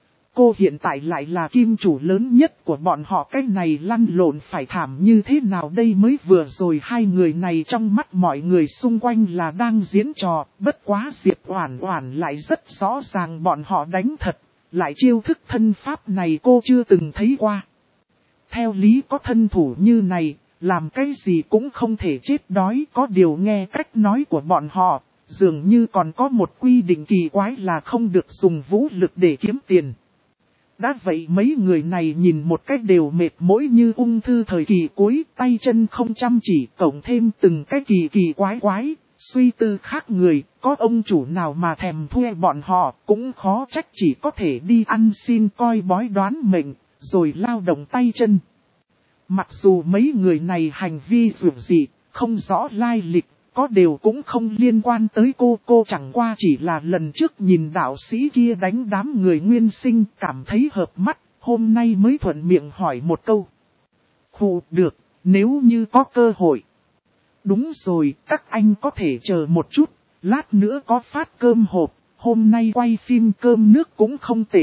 Cô hiện tại lại là kim chủ lớn nhất của bọn họ, cái này lăn lộn phải thảm như thế nào đây, mới vừa rồi hai người này trong mắt mọi người xung quanh là đang diễn trò, bất quá Diệp Oản Oản lại rất rõ ràng bọn họ đánh thật, lại chiêu thức thân pháp này cô chưa từng thấy qua. Theo lý có thân thủ như này, làm cái gì cũng không thể chết đói, có điều nghe cách nói của bọn họ, dường như còn có một quy định kỳ quái là không được dùng vũ lực để kiếm tiền. Đã vậy mấy người này nhìn một cách đều mệt mỏi như ung thư thời kỳ cuối, tay chân không chăm chỉ, cộng thêm từng cái kỳ quái, suy tư khác người, có ông chủ nào mà thèm thuê bọn họ, cũng khó trách chỉ có thể đi ăn xin coi bói đoán mệnh, rồi lao động tay chân. Mặc dù mấy người này hành vi dù gì, không rõ lai lịch, có điều cũng không liên quan tới cô chẳng qua chỉ là lần trước nhìn đạo sĩ kia đánh đám người nguyên sinh cảm thấy hợp mắt, hôm nay mới thuận miệng hỏi một câu. Khụ được, nếu như có cơ hội. Đúng rồi, các anh có thể chờ một chút, lát nữa có phát cơm hộp, hôm nay quay phim cơm nước cũng không tệ.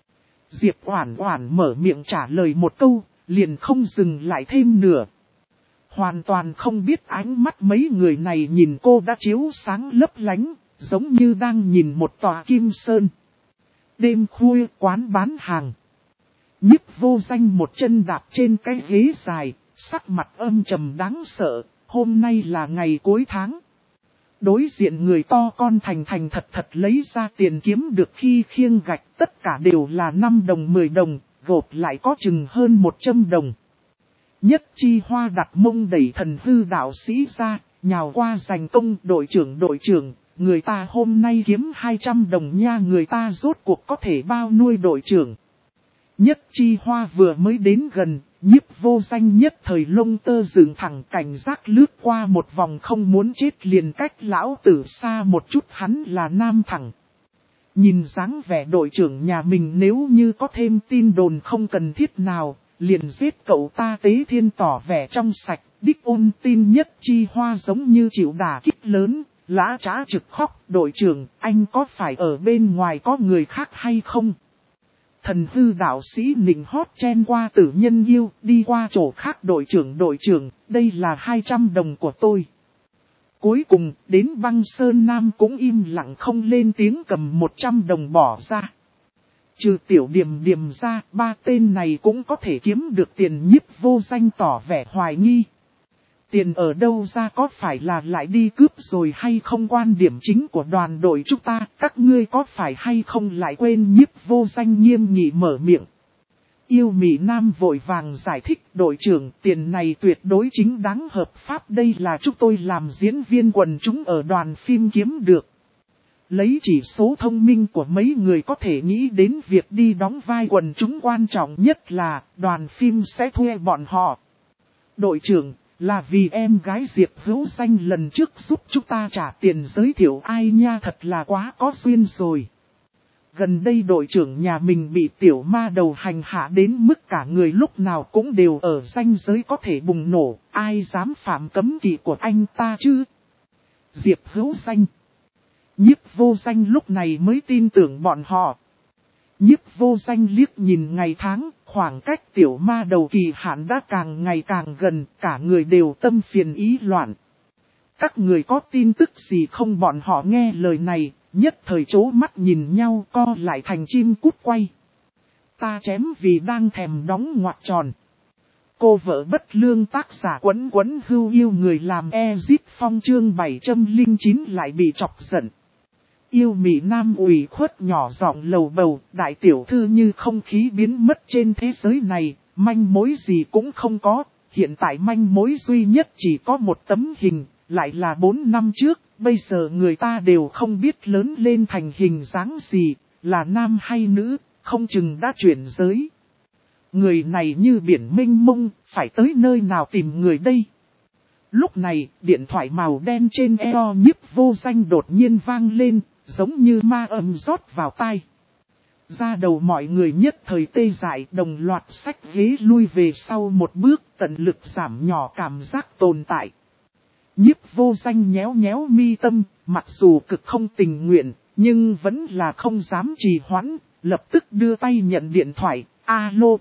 Diệp Oản Oản mở miệng trả lời một câu, liền không dừng lại thêm nữa. Hoàn toàn không biết ánh mắt mấy người này nhìn cô đã chiếu sáng lấp lánh, giống như đang nhìn một tòa kim sơn. Đêm khuya quán bán hàng. Nhiếp Vô Danh một chân đạp trên cái ghế dài, sắc mặt âm trầm đáng sợ, hôm nay là ngày cuối tháng. Đối diện người to con thành thật lấy ra tiền kiếm được khi khiêng gạch, tất cả đều là 5 đồng 10 đồng, gộp lại có chừng hơn 100 đồng. Nhất Chi Hoa đặt mông đẩy thần hư đạo sĩ ra, nhào qua giành công đội trưởng, người ta hôm nay kiếm 200 đồng nha, người ta rốt cuộc có thể bao nuôi đội trưởng. Nhất Chi Hoa vừa mới đến gần, Nhiếp Vô Danh nhất thời lông tơ dựng thẳng, cảnh giác lướt qua một vòng, không muốn chết liền cách lão tử xa một chút, hắn là nam thẳng. Nhìn dáng vẻ đội trưởng nhà mình, nếu như có thêm tin đồn không cần thiết nào, liền giết cậu ta. Tế Thiên tỏ vẻ trong sạch, đích ôn tin nhất Chi Hoa giống như chịu đả kích lớn, lã trá trực khóc. Đội trưởng, anh có phải ở bên ngoài có người khác hay không? Thần hư đạo sĩ nịnh hót chen qua Tử Nhân Yêu, đi qua chỗ khác. Đội trưởng, đây là 200 đồng của tôi. Cuối cùng, đến Băng Sơn Nam cũng im lặng không lên tiếng, cầm 100 đồng bỏ ra. Trừ Tiểu Điềm Điềm ra, ba tên này cũng có thể kiếm được tiền. Nhiếp Vô Danh tỏ vẻ hoài nghi. Tiền ở đâu ra, có phải là lại đi cướp rồi hay không? Quan điểm chính của đoàn đội chúng ta, các ngươi có phải hay không lại quên? Nhiếp Vô Danh nghiêm nghị mở miệng. Yêu Mị Nam vội vàng giải thích, đội trưởng, tiền này tuyệt đối chính đáng hợp pháp, đây là chúng tôi làm diễn viên quần chúng ở đoàn phim kiếm được. Lấy chỉ số thông minh của mấy người có thể nghĩ đến việc đi đóng vai quần chúng, quan trọng nhất là đoàn phim sẽ thuê bọn họ. Đội trưởng, là vì em gái Diệp Hữu Danh lần trước giúp chúng ta trả tiền giới thiệu ai nha, thật là quá có duyên rồi. Gần đây đội trưởng nhà mình bị tiểu ma đầu hành hạ đến mức cả người lúc nào cũng đều ở ranh giới có thể bùng nổ, ai dám phạm cấm kỵ của anh ta chứ? Diệp Hữu Danh. Nhiếp Vô Danh lúc này mới tin tưởng bọn họ. Nhiếp Vô Danh liếc nhìn ngày tháng, khoảng cách tiểu ma đầu kỳ hạn đã càng ngày càng gần, cả người đều tâm phiền ý loạn. Các người có tin tức gì không? Bọn họ nghe lời này, nhất thời chố mắt nhìn nhau, co lại thành chim cút quay. Ta chém vì đang thèm đóng ngoặc tròn. Cô vợ bất lương, tác giả Quấn Quấn Hưu Yêu người làm Ezip Phong, chương 709 lại bị chọc giận. Yêu Mị Nam ủy khuất nhỏ giọng lầu bầu, đại tiểu thư như không khí biến mất trên thế giới này, manh mối gì cũng không có. Hiện tại manh mối duy nhất chỉ có một tấm hình, lại là 4 năm trước, bây giờ người ta đều không biết lớn lên thành hình dáng gì, là nam hay nữ, không chừng đã chuyển giới. Người này như biển mênh mông, phải tới nơi nào tìm người đây? Lúc này, điện thoại màu đen trên eo Nhiếp Vô Danh đột nhiên vang lên, giống như ma âm rót vào tai. Da đầu mọi người nhất thời tê dại, đồng loạt xách ghế lui về sau một bước, tận lực giảm nhỏ cảm giác tồn tại. Nhiếp Vô Danh nhéo nhéo mi tâm, mặc dù cực không tình nguyện, nhưng vẫn là không dám trì hoãn, lập tức đưa tay nhận điện thoại. Alo.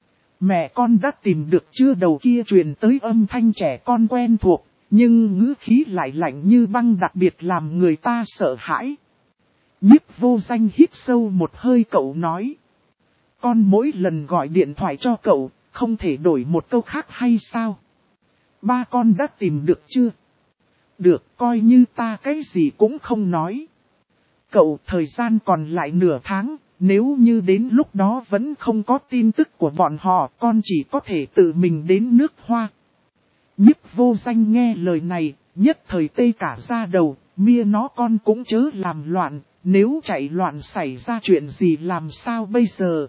Mẹ con đã tìm được chưa? Đầu kia truyền tới âm thanh trẻ con quen thuộc, nhưng ngữ khí lại lạnh như băng, đặc biệt làm người ta sợ hãi. Nhiếp Vô Danh hít sâu một hơi, cậu nói. Con mỗi lần gọi điện thoại cho cậu, không thể đổi một câu khác hay sao? Ba con đã tìm được chưa? Được, coi như ta cái gì cũng không nói. Cậu, thời gian còn lại nửa tháng, nếu như đến lúc đó vẫn không có tin tức của bọn họ, con chỉ có thể tự mình đến nước Hoa. Nhiếp Vô Danh nghe lời này, nhất thời tê cả da đầu, mia nó con cũng chớ làm loạn, nếu chạy loạn xảy ra chuyện gì làm sao bây giờ?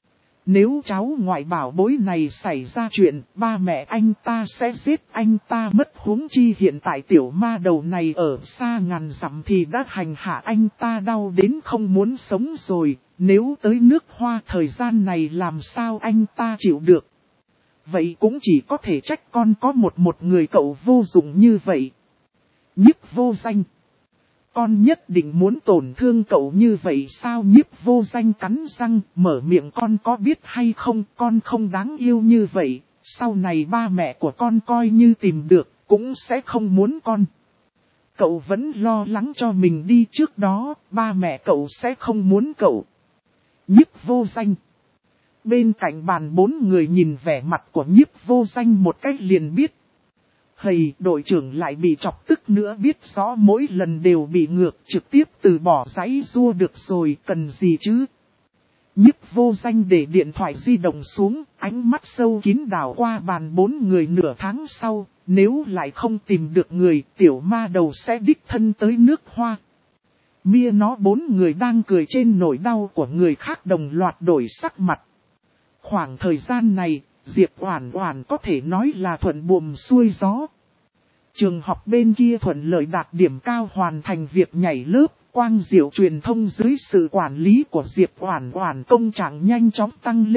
Nếu cháu ngoại bảo bối này xảy ra chuyện, ba mẹ anh ta sẽ giết anh ta mất, huống chi hiện tại tiểu ma đầu này ở xa ngàn dặm thì đã hành hạ anh ta đau đến không muốn sống rồi, nếu tới nước Hoa thời gian này làm sao anh ta chịu được. Vậy cũng chỉ có thể trách con có một người cậu vô dụng như vậy. Nhiếp Vô Danh. Con nhất định muốn tổn thương cậu như vậy sao? Nhiếp Vô Danh cắn răng, mở miệng, con có biết hay không, con không đáng yêu như vậy, sau này ba mẹ của con coi như tìm được, cũng sẽ không muốn con. Cậu vẫn lo lắng cho mình đi, trước đó, ba mẹ cậu sẽ không muốn cậu. Nhiếp Vô Danh. Bên cạnh bàn 4 người nhìn vẻ mặt của Nhiếp Vô Danh một cách liền biết. Hầy, đội trưởng lại bị chọc tức nữa, biết rõ mỗi lần đều bị ngược, trực tiếp từ bỏ giấy rua được rồi, cần gì chứ? Nhiếp Vô Danh để điện thoại di động xuống, ánh mắt sâu kín đảo qua bàn 4 người. Nửa tháng sau, nếu lại không tìm được người, tiểu ma đầu sẽ đích thân tới nước Hoa. Mia nó 4 người đang cười trên nỗi đau của người khác đồng loạt đổi sắc mặt. Khoảng thời gian này, Diệp Oản Oản có thể nói là thuận buồm xuôi gió. Trường học bên kia thuận lợi đạt điểm cao, hoàn thành việc nhảy lớp, Quang Diệu truyền thông dưới sự quản lý của Diệp Oản Oản công trạng nhanh chóng tăng lên,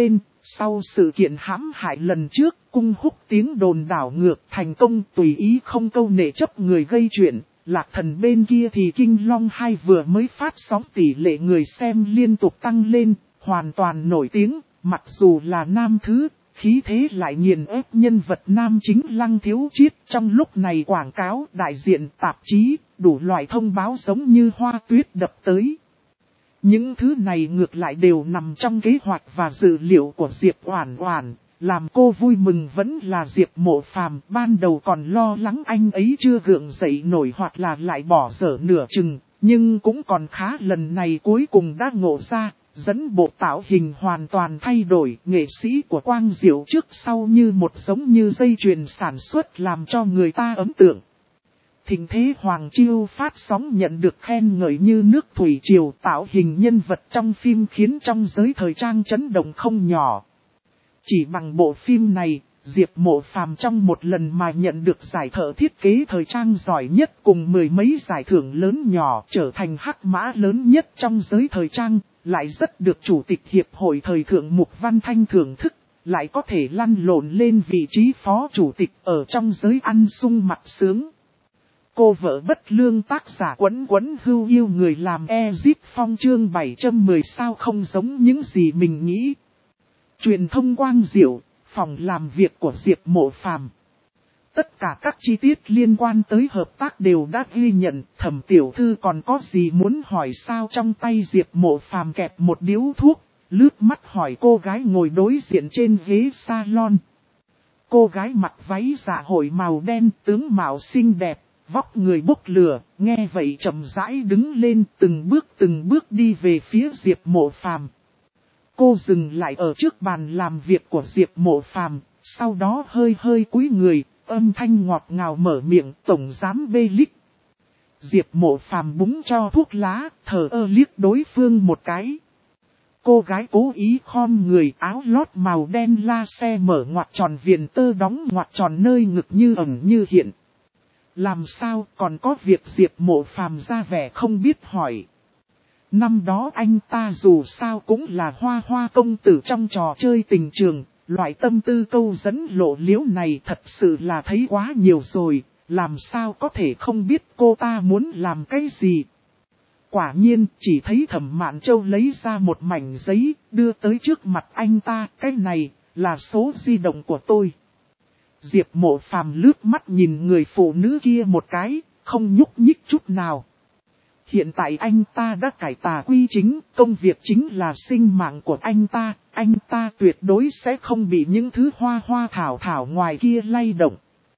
Sau sự kiện hãm hại lần trước, cung húc tiếng đồn đảo ngược thành công tùy ý không câu nệ chấp người gây chuyện. Lạc Thần bên kia thì Kinh Long 2 vừa mới phát sóng tỷ lệ người xem liên tục tăng lên, hoàn toàn nổi tiếng, mặc dù là nam thứ, khí thế lại nghiền ép nhân vật nam chính Lăng Thiếu Chiết. Trong lúc này quảng cáo, đại diện, tạp chí, đủ loại thông báo giống như hoa tuyết đập tới. Những thứ này ngược lại đều nằm trong kế hoạch và dự liệu của Diệp Oản Oản. Làm cô vui mừng vẫn là Diệp Mộ Phàm, ban đầu còn lo lắng anh ấy chưa gượng dậy nổi hoặc là lại bỏ dở nửa chừng, nhưng cũng còn khá, lần này cuối cùng đã ngộ ra, dẫn bộ tạo hình hoàn toàn thay đổi, nghệ sĩ của Quang Diệu trước sau như một giống như dây chuyền sản xuất làm cho người ta ấn tượng. Thịnh thế Hoàng Chiêu phát sóng nhận được khen ngợi như nước thủy triều, tạo hình nhân vật trong phim khiến trong giới thời trang chấn động không nhỏ. Chỉ bằng bộ phim này, Diệp Mộ Phàm trong một lần mà nhận được giải thợ thiết kế thời trang giỏi nhất cùng mười mấy giải thưởng lớn nhỏ, trở thành hắc mã lớn nhất trong giới thời trang, lại rất được Chủ tịch Hiệp hội Thời thượng Mục Văn Thanh thưởng thức, lại có thể lăn lộn lên vị trí phó chủ tịch ở trong giới ăn sung mặc sướng. Cô vợ bất lương tác giả Quấn Quấn Hưu yêu người làm Ezip Phong chương 710 sao không giống những gì mình nghĩ. Truyền thông Quang Diệu, phòng làm việc của Diệp Mộ Phàm. Tất cả các chi tiết liên quan tới hợp tác đều đã ghi nhận. Thẩm tiểu thư còn có gì muốn hỏi sao? Trong tay Diệp Mộ Phàm kẹp một điếu thuốc, lướt mắt hỏi cô gái ngồi đối diện trên ghế salon. Cô gái mặc váy dạ hội màu đen, tướng mạo xinh đẹp, vóc người bốc lửa, nghe vậy chậm rãi đứng lên, từng bước đi về phía Diệp Mộ Phàm. Cô dừng lại ở trước bàn làm việc của Diệp Mộ Phàm, sau đó hơi cúi người, âm thanh ngọt ngào mở miệng, tổng giám Bê-líc. Diệp Mộ Phàm búng cho thuốc lá, thờ ơ liếc đối phương một cái. Cô gái cố ý khom người, áo lót màu đen la xe mở ngoặt tròn viền tơ đóng ngoặt tròn nơi ngực như ẩn như hiện. Làm sao còn có việc? Diệp Mộ Phàm ra vẻ không biết hỏi. Năm đó anh ta dù sao cũng là hoa công tử trong trò chơi tình trường, loại tâm tư câu dẫn lộ liễu này thật sự là thấy quá nhiều rồi, làm sao có thể không biết cô ta muốn làm cái gì. Quả nhiên, chỉ thấy Thẩm Mạn Châu lấy ra một mảnh giấy, đưa tới trước mặt anh ta, cái này, là số di động của tôi. Diệp Mộ Phàm lướt mắt nhìn người phụ nữ kia một cái, không nhúc nhích chút nào. Hiện tại anh ta đã cải tà quy chính, công việc chính là sinh mạng của anh ta tuyệt đối sẽ không bị những thứ hoa thảo ngoài kia lay động.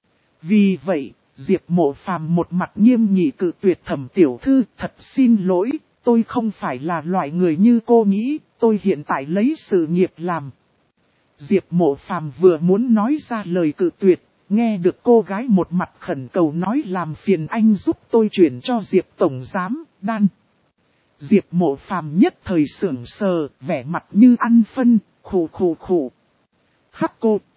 Vì vậy, Diệp Mộ Phàm một mặt nghiêm nghị cự tuyệt. Thẩm tiểu thư, thật xin lỗi, tôi không phải là loại người như cô nghĩ, tôi hiện tại lấy sự nghiệp làm. Diệp Mộ Phàm vừa muốn nói ra lời cự tuyệt, nghe được cô gái một mặt khẩn cầu nói làm phiền anh giúp tôi chuyển cho Diệp tổng giám, Đan. Diệp Mộ Phàm nhất thời sững sờ, vẻ mặt như ăn phân, khụ. Hắc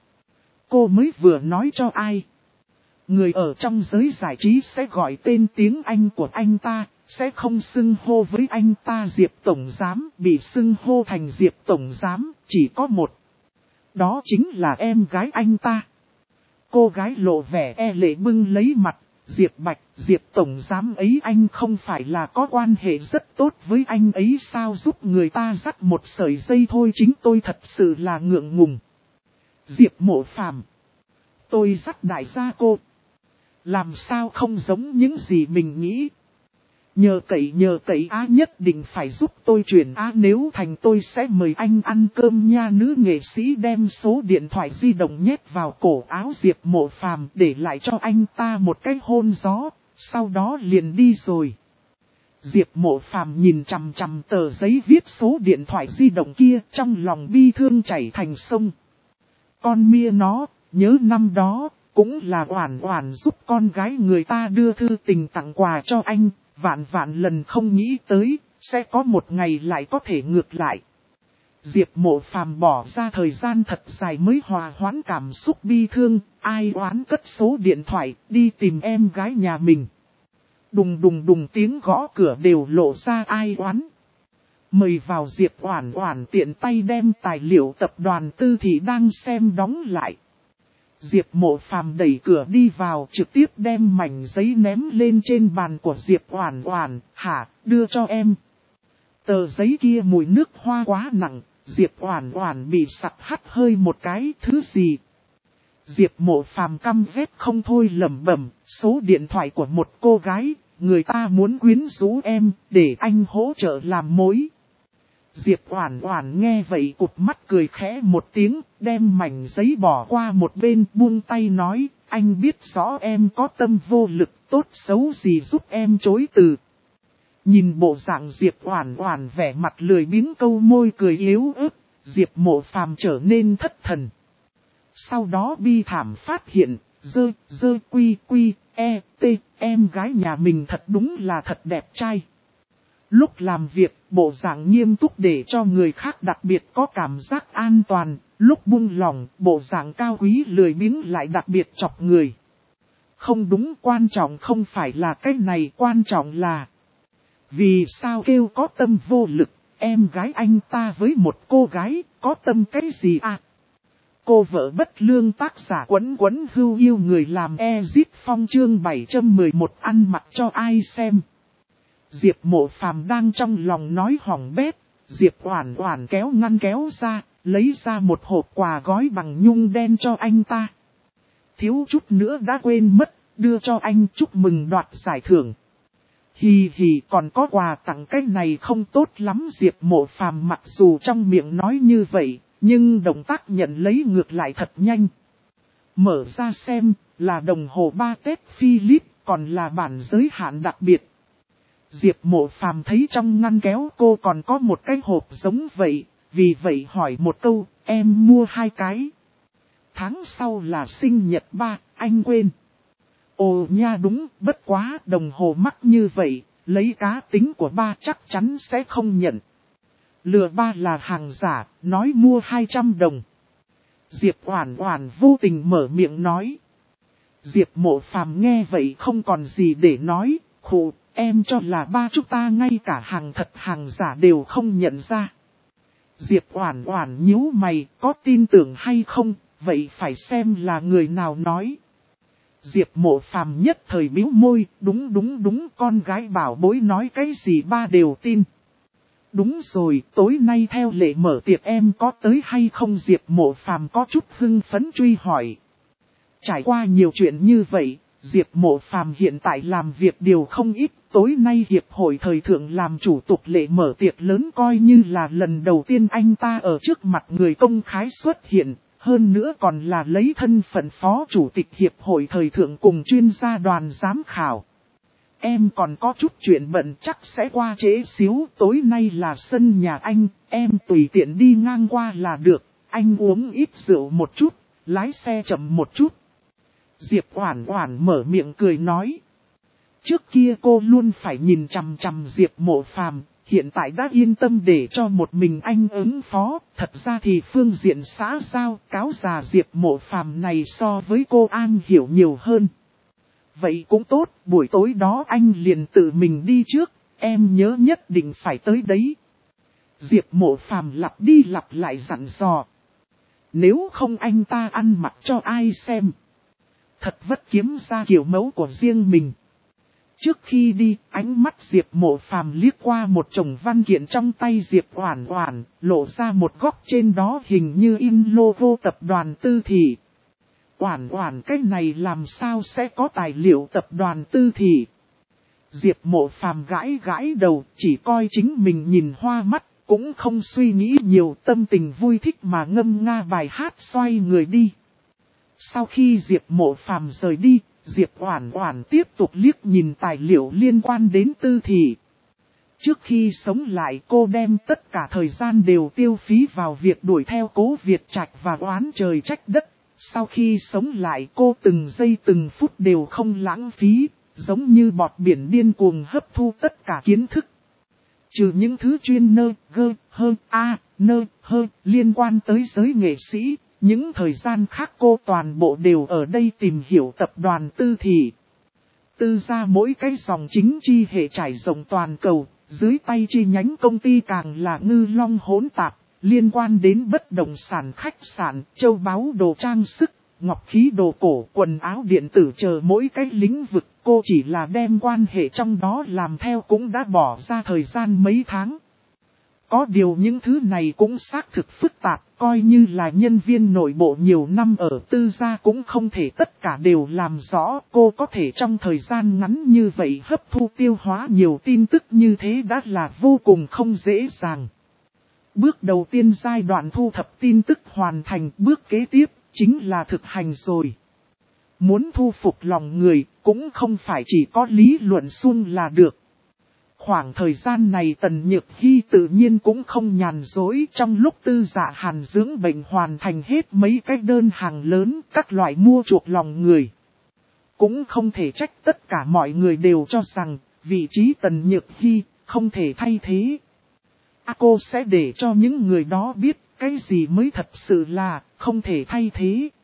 cô mới vừa nói cho ai? Người ở trong giới giải trí sẽ gọi tên tiếng Anh của anh ta, sẽ không xưng hô với anh ta Diệp tổng giám, bị xưng hô thành Diệp tổng giám, chỉ có một. Đó chính là em gái anh ta. Cô gái lộ vẻ e lệ bưng lấy mặt, Diệp Bạch, Diệp tổng giám ấy, anh không phải là có quan hệ rất tốt với anh ấy sao? Giúp người ta dắt một sợi dây thôi, chính tôi thật sự là ngượng ngùng. Diệp Mộ Phàm, tôi dắt đại gia cô. Làm sao không giống những gì mình nghĩ? Nhờ cậy á, nhất định phải giúp tôi chuyển á, nếu thành tôi sẽ mời anh ăn cơm nha. Nữ nghệ sĩ đem số điện thoại di động nhét vào cổ áo Diệp Mộ Phàm, để lại cho anh ta một cái hôn gió, sau đó liền đi rồi. Diệp Mộ Phàm nhìn chằm chằm tờ giấy viết số điện thoại di động kia, trong lòng bi thương chảy thành sông. Con mia nó, nhớ năm đó, cũng là Oản Oản giúp con gái người ta đưa thư tình tặng quà cho anh. Vạn lần không nghĩ tới, sẽ có một ngày lại có thể ngược lại. Diệp Mộ Phàm bỏ ra thời gian thật dài mới hòa hoãn cảm xúc bi thương, ai oán cất số điện thoại, đi tìm em gái nhà mình. Đùng tiếng gõ cửa đều lộ ra ai oán. Mời vào Diệp Oản Oản tiện tay đem tài liệu tập đoàn Tư Thị đang xem đóng lại. Diệp Mộ Phàm đẩy cửa đi vào, trực tiếp đem mảnh giấy ném lên trên bàn của Diệp Oản Oản, "Hả, đưa cho em." Tờ giấy kia mùi nước hoa quá nặng, Diệp Oản Oản bị sặc hắt hơi một cái, "Thứ gì?" Diệp Mộ Phàm căm ghét không thôi lẩm bẩm, "Số điện thoại của một cô gái, người ta muốn quyến rũ em, để anh hỗ trợ làm mối." Diệp Oản Oản nghe vậy cụp mắt cười khẽ một tiếng, đem mảnh giấy bỏ qua một bên, buông tay nói, "Anh biết rõ em có tâm vô lực, tốt xấu gì giúp em chối từ." Nhìn bộ dạng Diệp Oản Oản vẻ mặt lười biếng câu môi cười yếu ớt, Diệp Mộ Phàm trở nên thất thần. Sau đó bi thảm phát hiện, em gái nhà mình thật đúng là thật đẹp trai. Lúc làm việc, bộ dạng nghiêm túc để cho người khác đặc biệt có cảm giác an toàn, lúc buông lỏng, bộ dạng cao quý lười biếng lại đặc biệt chọc người. Không đúng, quan trọng không phải là cái này, quan trọng là vì sao kêu có tâm vô lực, em gái anh ta với một cô gái, có tâm cái gì à? Cô vợ bất lương tác giả Quấn Quấn Hưu yêu người làm Ezip Phong chương 711 ăn mặc cho ai xem. Diệp Mộ Phàm đang trong lòng nói hỏng bét, Diệp Oản Oản kéo ngăn kéo ra, lấy ra một hộp quà gói bằng nhung đen cho anh ta. Thiếu chút nữa đã quên mất, đưa cho anh chúc mừng đoạt giải thưởng. Hì hì, còn có quà tặng, cái này không tốt lắm. Diệp Mộ Phàm mặc dù trong miệng nói như vậy, nhưng động tác nhận lấy ngược lại thật nhanh. Mở ra xem, là đồng hồ 3 Tết Philip, còn là bản giới hạn đặc biệt. Diệp Mộ Phàm thấy trong ngăn kéo cô còn có một cái hộp giống vậy, vì vậy hỏi một câu, "Em mua 2 cái. Tháng sau là sinh nhật ba, anh quên." Ồ nha, đúng, bất quá đồng hồ mắc như vậy, lấy cá tính của ba chắc chắn sẽ không nhận. Lừa ba là hàng giả, nói mua 200 đồng. Diệp Oản Oản vô tình mở miệng nói. Diệp Mộ Phàm nghe vậy không còn gì để nói, khụ, em cho là ba chúng ta ngay cả hàng thật hàng giả đều không nhận ra. Diệp Oản Oản nhíu mày, có tin tưởng hay không, vậy phải xem là người nào nói. Diệp Mộ Phàm nhất thời bĩu môi, đúng, con gái bảo bối nói cái gì ba đều tin. Đúng rồi, tối nay theo lệ mở tiệc em có tới hay không? Diệp Mộ Phàm có chút hưng phấn truy hỏi. Trải qua nhiều chuyện như vậy, Diệp Mộ Phàm hiện tại làm việc điều không ít, tối nay hiệp hội thời thượng làm chủ tục lệ mở tiệc lớn coi như là lần đầu tiên anh ta ở trước mặt người công khai xuất hiện, hơn nữa còn là lấy thân phận phó chủ tịch hiệp hội thời thượng cùng chuyên gia đoàn giám khảo. Em còn có chút chuyện bận chắc sẽ qua trễ xíu, tối nay là sân nhà anh, em tùy tiện đi ngang qua là được, anh uống ít rượu một chút, lái xe chậm một chút. Diệp Oản Oản mở miệng cười nói. Trước kia cô luôn phải nhìn chằm chằm Diệp Mộ Phàm, hiện tại đã yên tâm để cho một mình anh ứng phó, thật ra thì phương diện xã giao, cáo già Diệp Mộ Phàm này so với cô an hiểu nhiều hơn. Vậy cũng tốt, buổi tối đó anh liền tự mình đi trước, em nhớ nhất định phải tới đấy. Diệp Mộ Phàm lặp đi lặp lại dặn dò. Nếu không anh ta ăn mặc cho ai xem. Thật vất kiếm ra kiểu mẫu của riêng mình. Trước khi đi, ánh mắt Diệp Mộ Phàm liếc qua một chồng văn kiện trong tay Diệp Oản Oản, lộ ra một góc trên đó hình như in logo tập đoàn Tư Thị. Oản Oản, cái này làm sao sẽ có tài liệu tập đoàn Tư Thị? Diệp Mộ Phàm gãi gãi đầu, chỉ coi chính mình nhìn hoa mắt, cũng không suy nghĩ nhiều, tâm tình vui thích mà ngâm nga bài hát xoay người đi. Sau khi Diệp Mộ Phàm rời đi, Diệp Oản Oản tiếp tục liếc nhìn tài liệu liên quan đến Tư Thị. Trước khi sống lại, cô đem tất cả thời gian đều tiêu phí vào việc đuổi theo Cố Việt Trạch và oán trời trách đất. Sau khi sống lại, cô từng giây từng phút đều không lãng phí, giống như bọt biển điên cuồng hấp thu tất cả kiến thức. Trừ những thứ chuyên liên quan tới giới nghệ sĩ, những thời gian khác cô toàn bộ đều ở đây tìm hiểu tập đoàn Tư Thị. Tư ra mỗi cái dòng chính chi hệ trải rộng toàn cầu, Dưới tay chi nhánh công ty càng là ngư long hỗn tạp, liên quan đến bất động sản, khách sạn, châu báu, đồ trang sức, ngọc khí, đồ cổ, quần áo điện tử chờ mỗi cái lĩnh vực. Cô chỉ là đem quan hệ trong đó làm theo cũng đã bỏ ra thời gian mấy tháng. Có điều những thứ này cũng xác thực phức tạp, coi như là nhân viên nội bộ nhiều năm ở tư gia cũng không thể tất cả đều làm rõ. Cô có thể trong thời gian ngắn như vậy hấp thu tiêu hóa nhiều tin tức như thế đã là vô cùng không dễ dàng. Bước đầu tiên giai đoạn thu thập tin tức hoàn thành, bước kế tiếp chính là thực hành rồi. Muốn thu phục lòng người cũng không phải chỉ có lý luận suông là được. Khoảng thời gian này Tần Nhược Hy tự nhiên cũng không nhàn dối, trong lúc Tư Dạ Hàn dưỡng bệnh hoàn thành hết mấy cái đơn hàng lớn, các loại mua chuộc lòng người. Cũng không thể trách tất cả mọi người đều cho rằng vị trí Tần Nhược Hy không thể thay thế. Cô sẽ để cho những người đó biết cái gì mới thật sự là không thể thay thế.